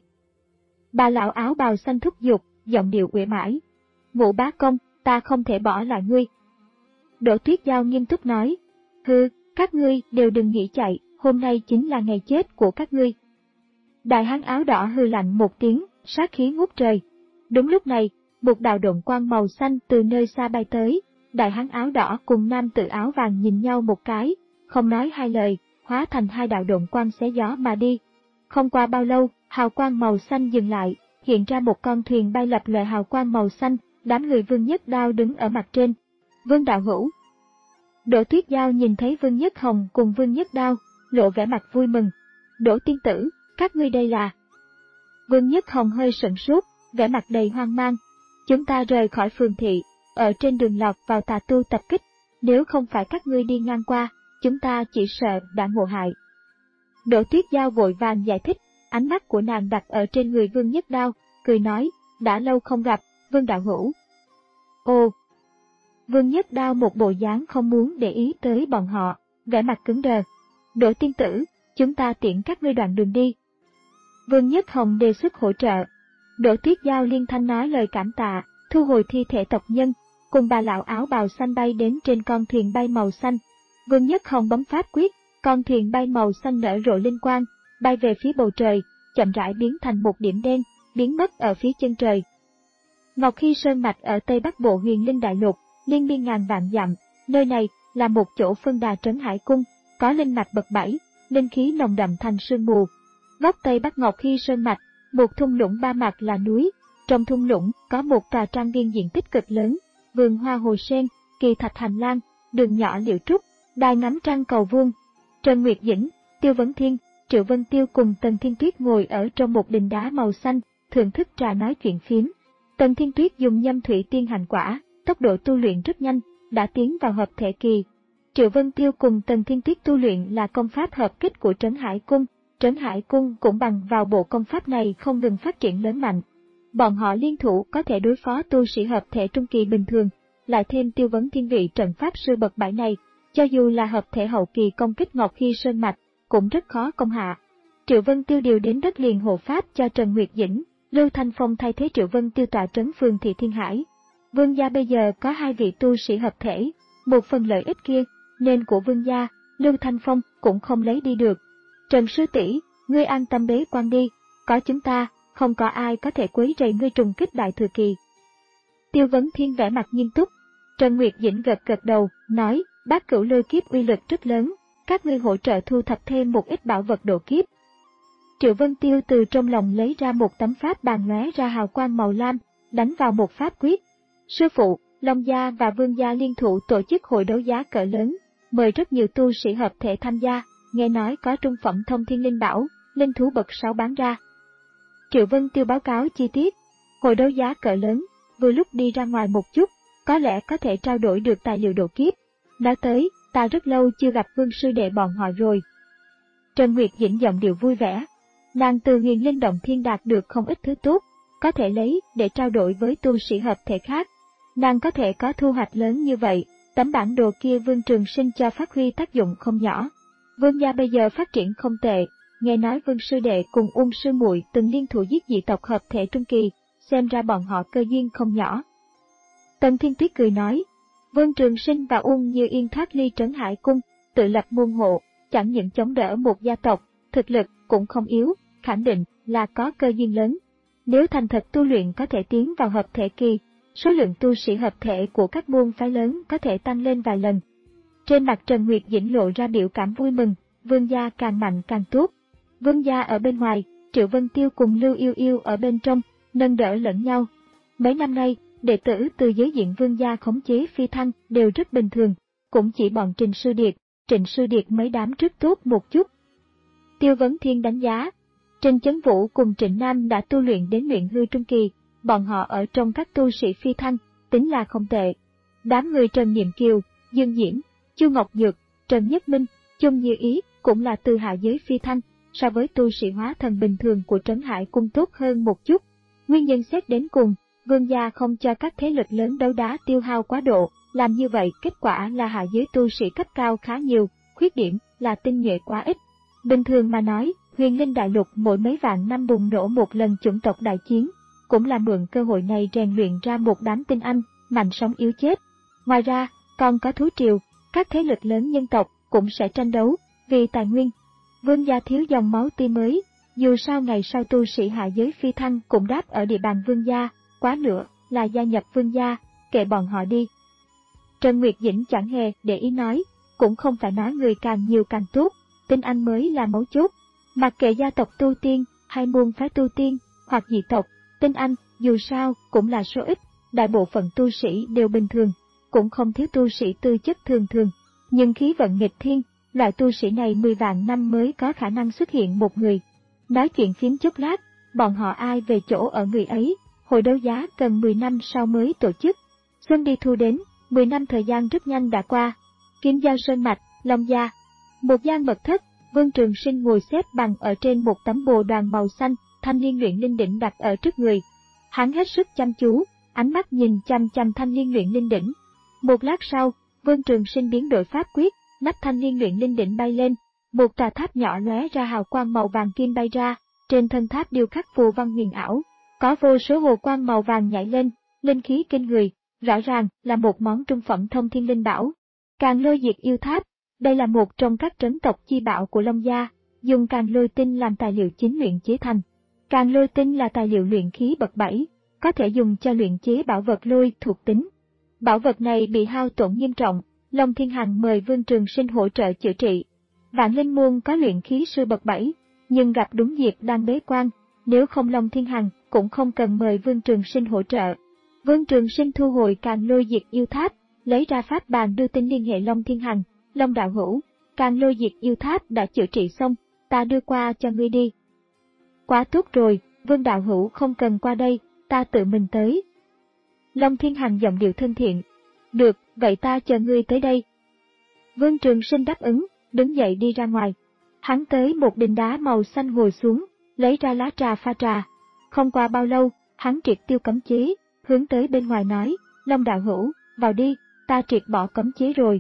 Bà lão áo bào xanh thúc giục, giọng điệu uể mãi. Ngũ bá công, ta không thể bỏ lại ngươi. Đỗ Tuyết Giao nghiêm túc nói, hừ, các ngươi đều đừng nghĩ chạy, hôm nay chính là ngày chết của các ngươi. Đại hán áo đỏ hừ lạnh một tiếng, sát khí ngút trời. Đúng lúc này, một đạo độn quang màu xanh từ nơi xa bay tới, đại hán áo đỏ cùng nam tử áo vàng nhìn nhau một cái, không nói hai lời, hóa thành hai đạo độn quang xé gió mà đi. Không qua bao lâu, hào quang màu xanh dừng lại, hiện ra một con thuyền bay lập lòe hào quang màu xanh, đám người Vương Nhất Đao đứng ở mặt trên. Vương đạo hữu. Đỗ Tuyết Giao nhìn thấy Vương Nhất Hồng cùng Vương Nhất Đao, lộ vẻ mặt vui mừng. Đỗ tiên tử, các ngươi đây là? Vương Nhất Hồng hơi sửng sốt, vẻ mặt đầy hoang mang. Chúng ta rời khỏi phường thị, ở trên đường lọt vào tà tu tập kích, nếu không phải các ngươi đi ngang qua, chúng ta chỉ sợ đã ngộ hại. Đỗ Tuyết Giao vội vàng giải thích, ánh mắt của nàng đặt ở trên người Vương Nhất Đao, cười nói, đã lâu không gặp, Vương đạo hữu. Ồ! Vương Nhất Đao một bộ dáng không muốn để ý tới bọn họ, vẻ mặt cứng đờ. Đỗ tiên tử, chúng ta tiễn các ngươi đoạn đường đi. Vương Nhất Hồng đề xuất hỗ trợ. Đỗ Tuyết Giao liên thanh nói lời cảm tạ, thu hồi thi thể tộc nhân, cùng bà lão áo bào xanh bay đến trên con thuyền bay màu xanh. Vương Nhất Hồng bấm pháp quyết, con thuyền bay màu xanh nở rộ linh quang, bay về phía bầu trời, chậm rãi biến thành một điểm đen, biến mất ở phía chân trời. Ngọc Hy Sơn mạch ở Tây Bắc Bộ Huyền Linh Đại Lục, liên miên ngàn vạn dặm, nơi này là một chỗ phân đà trấn Hải Cung, có linh mạch bậc bảy, linh khí nồng đậm thành sương mù. Góc Tây Bắc Ngọc Hy Sơn mạch, một thung lũng ba mặt là núi, trong thung lũng có một tòa trang viên diện tích cực lớn, vườn hoa hồ sen, kỳ thạch hành lang, đường nhỏ liễu trúc, đài ngắm trăng cầu vuông. Trần Nguyệt Dĩnh, Tiêu Vấn Thiên, Triệu Vân Tiêu cùng Tần Thiên Tuyết ngồi ở trong một đình đá màu xanh, thưởng thức trà nói chuyện phiếm. Tần Thiên Tuyết dùng nhâm thủy tiên hành quả, tốc độ tu luyện rất nhanh, đã tiến vào hợp thể kỳ. Triệu Vân Tiêu cùng Tần Thiên Tuyết tu luyện là công pháp hợp kích của Trấn Hải Cung, Trấn Hải Cung cũng bằng vào bộ công pháp này không ngừng phát triển lớn mạnh. Bọn họ liên thủ có thể đối phó tu sĩ hợp thể trung kỳ bình thường, lại thêm Tiêu Vấn Thiên vị trận pháp sư bậc bảy này, cho dù là hợp thể hậu kỳ công kích Ngọc Hy Sơn mạch, cũng rất khó công hạ. Triệu Vân Tiêu điều đến đất liền hộ pháp cho Trần Nguyệt Dĩnh, Lưu Thanh Phong thay thế Triệu Vân Tiêu tọa trấn phường thị Thiên Hải. Vương gia bây giờ có hai vị tu sĩ hợp thể, một phần lợi ích kia, nên của Vương gia, Lưu Thanh Phong cũng không lấy đi được. Trần sư tỷ, ngươi an tâm bế quan đi, có chúng ta, không có ai có thể quấy rầy ngươi trùng kích đại thừa kỳ. Tiêu Vấn Thiên vẻ mặt nghiêm túc, Trần Nguyệt Dĩnh gật gật đầu, nói, Bát Cửu Lôi Kiếp uy lực rất lớn, các ngươi hỗ trợ thu thập thêm một ít bảo vật độ kiếp. Triệu Vân Tiêu từ trong lòng lấy ra một tấm pháp bàn lóe ra hào quang màu lam, đánh vào một pháp quyết. Sư phụ, Long Gia và Vương Gia liên thủ tổ chức hội đấu giá cỡ lớn, mời rất nhiều tu sĩ hợp thể tham gia, nghe nói có trung phẩm thông thiên linh bảo, linh thú bậc sáu bán ra. Triệu Vân Tiêu báo cáo chi tiết, hội đấu giá cỡ lớn, vừa lúc đi ra ngoài một chút, có lẽ có thể trao đổi được tài liệu độ kiếp. Nói tới, ta rất lâu chưa gặp Vương sư đệ bọn họ rồi. Trần Nguyệt Dĩnh giọng điệu vui vẻ, nàng từ Huyền Linh Động Thiên đạt được không ít thứ tốt, có thể lấy để trao đổi với tu sĩ hợp thể khác. Nàng có thể có thu hoạch lớn như vậy, tấm bản đồ kia Vương Trường Sinh cho phát huy tác dụng không nhỏ. Vương gia bây giờ phát triển không tệ, nghe nói Vương sư đệ cùng Ung sư muội từng liên thủ giết dị tộc hợp thể trung kỳ, xem ra bọn họ cơ duyên không nhỏ. Tần Thiên Tuyết cười nói, Vương Trường Sinh và Ung Như Yên thoát ly Trấn Hải Cung, tự lập môn hộ, chẳng những chống đỡ một gia tộc, thực lực cũng không yếu, khẳng định là có cơ duyên lớn. Nếu thành thật tu luyện có thể tiến vào hợp thể kỳ, số lượng tu sĩ hợp thể của các môn phái lớn có thể tăng lên vài lần. Trên mặt Trần Nguyệt Dĩnh lộ ra biểu cảm vui mừng, Vương gia càng mạnh càng tốt. Vương gia ở bên ngoài, Triệu Vân Tiêu cùng Lưu Yêu Yêu ở bên trong, nâng đỡ lẫn nhau. Mấy năm nay, đệ tử từ giới diện Vương gia khống chế phi thăng đều rất bình thường, cũng chỉ bọn Trình Sư Điệt, Trịnh Sư Điệt mấy đám trước tốt một chút. Tiêu Vấn Thiên đánh giá, Trình Chấn Vũ cùng Trịnh Nam đã tu luyện đến luyện hư trung kỳ, bọn họ ở trong các tu sĩ phi thăng, tính là không tệ. Đám người Trần Niệm Kiều, Dương Diễm, Chu Ngọc Dược, Trần Nhất Minh, Chung Như Ý cũng là từ hạ giới phi thăng, so với tu sĩ hóa thần bình thường của Trấn Hải Cung tốt hơn một chút. Nguyên nhân xét đến cùng, Vương gia không cho các thế lực lớn đấu đá tiêu hao quá độ, làm như vậy kết quả là hạ giới tu sĩ cấp cao khá nhiều, khuyết điểm là tinh nhuệ quá ít. Bình thường mà nói, Huyền Linh Đại Lục mỗi mấy vạn năm bùng nổ một lần chủng tộc đại chiến, cũng là mượn cơ hội này rèn luyện ra một đám tinh anh, mạnh sống yếu chết. Ngoài ra, còn có thú triều, các thế lực lớn nhân tộc cũng sẽ tranh đấu vì tài nguyên. Vương gia thiếu dòng máu tươi mới, dù sao ngày sau tu sĩ hạ giới phi thăng cũng đáp ở địa bàn Vương gia, quá nữa là gia nhập Vương gia, kệ bọn họ đi. Trần Nguyệt Dĩnh chẳng hề để ý nói, cũng không phải nói người càng nhiều càng tốt, tinh anh mới là mấu chốt. Mặc kệ gia tộc tu tiên hay môn phái tu tiên hoặc dị tộc, tinh anh dù sao cũng là số ít, đại bộ phận tu sĩ đều bình thường, cũng không thiếu tu sĩ tư chất thường thường, nhưng khí vận nghịch thiên, loại tu sĩ này mười vạn năm mới có khả năng xuất hiện một người. Nói chuyện phím chốc lát, bọn họ ai về chỗ ở người ấy, hội đấu giá cần mười năm sau mới tổ chức. Xuân đi thu đến, mười năm thời gian rất nhanh đã qua. Kiếm Giao Sơn Mạch, Long Gia. Một gian mật thất, Vương Trường Sinh ngồi xếp bằng ở trên một tấm bồ đoàn màu xanh, thanh liên luyện linh đỉnh đặt ở trước người. Hắn hết sức chăm chú, ánh mắt nhìn chăm chăm thanh liên luyện linh đỉnh. Một lát sau, Vương Trường Sinh biến đổi pháp quyết, nắp thanh liên luyện linh đỉnh bay lên, một tòa tháp nhỏ lóe ra hào quang màu vàng kim bay ra, trên thân tháp điêu khắc phù văn huyền ảo, có vô số hồ quang màu vàng nhảy lên, linh khí kinh người, rõ ràng là một món trung phẩm thông thiên linh bảo. Càn Lôi Diệt Yêu Tháp, đây là một trong các trấn tộc chi bảo của Long Gia, dùng càn lôi tinh làm tài liệu chính luyện chế thành. Càn lôi tinh là tài liệu luyện khí bậc bảy, có thể dùng cho luyện chế bảo vật lôi thuộc tính. Bảo vật này bị hao tổn nghiêm trọng, Long Thiên Hành mời Vương Trường Sinh hỗ trợ chữa trị. Vạn Linh Môn có luyện khí sư bậc bảy, nhưng gặp đúng dịp đang bế quan, nếu không Long Thiên Hành cũng không cần mời Vương Trường Sinh hỗ trợ. Vương Trường Sinh thu hồi Càn Lôi Diệt Yêu Tháp, lấy ra pháp bàn đưa tin liên hệ Long Thiên Hành. Long đạo hữu, Càn Lôi Diệt Yêu Tháp đã chữa trị xong, ta đưa qua cho ngươi đi. Quá tốt rồi, Vương đạo hữu không cần qua đây, ta tự mình tới. Long Thiên Hành giọng điệu thân thiện. Được, vậy ta chờ ngươi tới đây. Vương Trường Sinh đáp ứng, đứng dậy đi ra ngoài. Hắn tới một đình đá màu xanh ngồi xuống, lấy ra lá trà pha trà. Không qua bao lâu, hắn triệt tiêu cấm chế, hướng tới bên ngoài nói, Long đạo hữu, vào đi, ta triệt bỏ cấm chế rồi.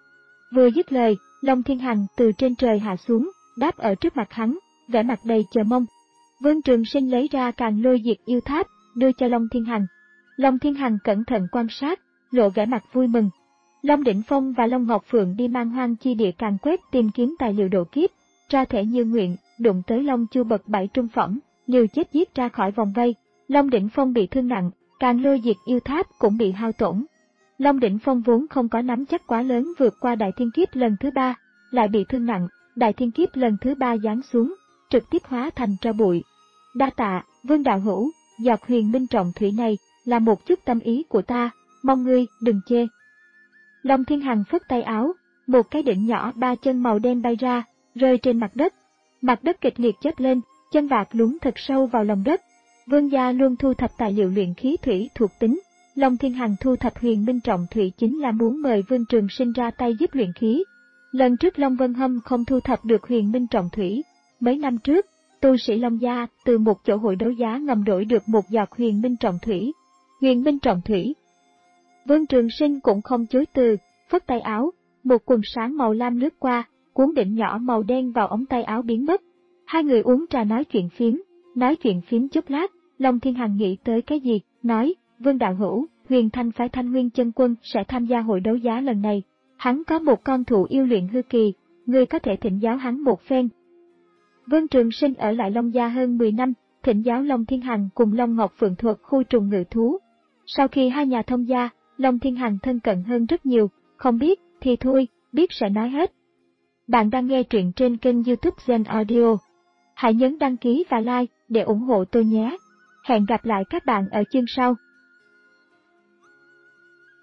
Vừa dứt lời, Long Thiên Hành từ trên trời hạ xuống, đáp ở trước mặt hắn, vẻ mặt đầy chờ mong. Vương Trường Sinh lấy ra Càn Lôi Diệt Yêu Tháp, đưa cho Long Thiên Hành. Long Thiên Hành cẩn thận quan sát, lộ vẻ mặt vui mừng. Long Đỉnh Phong và Long Ngọc Phượng đi mang hoang chi địa càn quét tìm kiếm tài liệu độ kiếp, ra thể như nguyện, đụng tới Long Chu bậc bảy trung phẩm, liều chết giết ra khỏi vòng vây. Long Đỉnh Phong bị thương nặng, Càn Lôi Diệt Yêu Tháp cũng bị hao tổn. Long Đỉnh Phong vốn không có nắm chắc quá lớn vượt qua Đại Thiên Kiếp lần thứ ba, lại bị thương nặng, Đại Thiên Kiếp lần thứ ba giáng xuống, trực tiếp hóa thành tro bụi. Đa tạ, Vương đạo hữu, giọt huyền minh trọng thủy này là một chút tâm ý của ta, mong ngươi đừng chê. Long Thiên Hằng phất tay áo, một cái đỉnh nhỏ ba chân màu đen bay ra, rơi trên mặt đất. Mặt đất kịch liệt chớp lên, chân vạc lún thật sâu vào lòng đất. Vương gia luôn thu thập tài liệu luyện khí thủy thuộc tính. Long Thiên Hằng thu thập huyền minh trọng thủy chính là muốn mời Vương Trường Sinh ra tay giúp luyện khí. Lần trước Long Vân Hâm không thu thập được huyền minh trọng thủy. Mấy năm trước, tu sĩ Long gia từ một chỗ hội đấu giá ngầm đổi được một giọt huyền minh trọng thủy. Huyền minh trọng thủy. Vương Trường Sinh cũng không chối từ, phất tay áo, một quần sáng màu lam lướt qua, cuốn đỉnh nhỏ màu đen vào ống tay áo biến mất. Hai người uống trà nói chuyện phiếm, nói chuyện phiếm chốc lát, Long Thiên Hằng nghĩ tới cái gì, nói, Vương đạo hữu, Huyền Thanh phái Thanh Nguyên chân quân sẽ tham gia hội đấu giá lần này. Hắn có một con thụ yêu luyện hư kỳ, ngươi có thể thỉnh giáo hắn một phen. Vương Trường Sinh ở lại Long gia hơn mười năm, thỉnh giáo Long Thiên Hằng cùng Long Ngọc Phượng thuật khu trùng ngự thú. Sau khi hai nhà thông gia, Long Thiên Hằng thân cận hơn rất nhiều, không biết thì thôi, biết sẽ nói hết. Bạn đang nghe truyện trên kênh YouTube Zen Audio. Hãy nhấn đăng ký và like để ủng hộ tôi nhé. Hẹn gặp lại các bạn ở chương sau.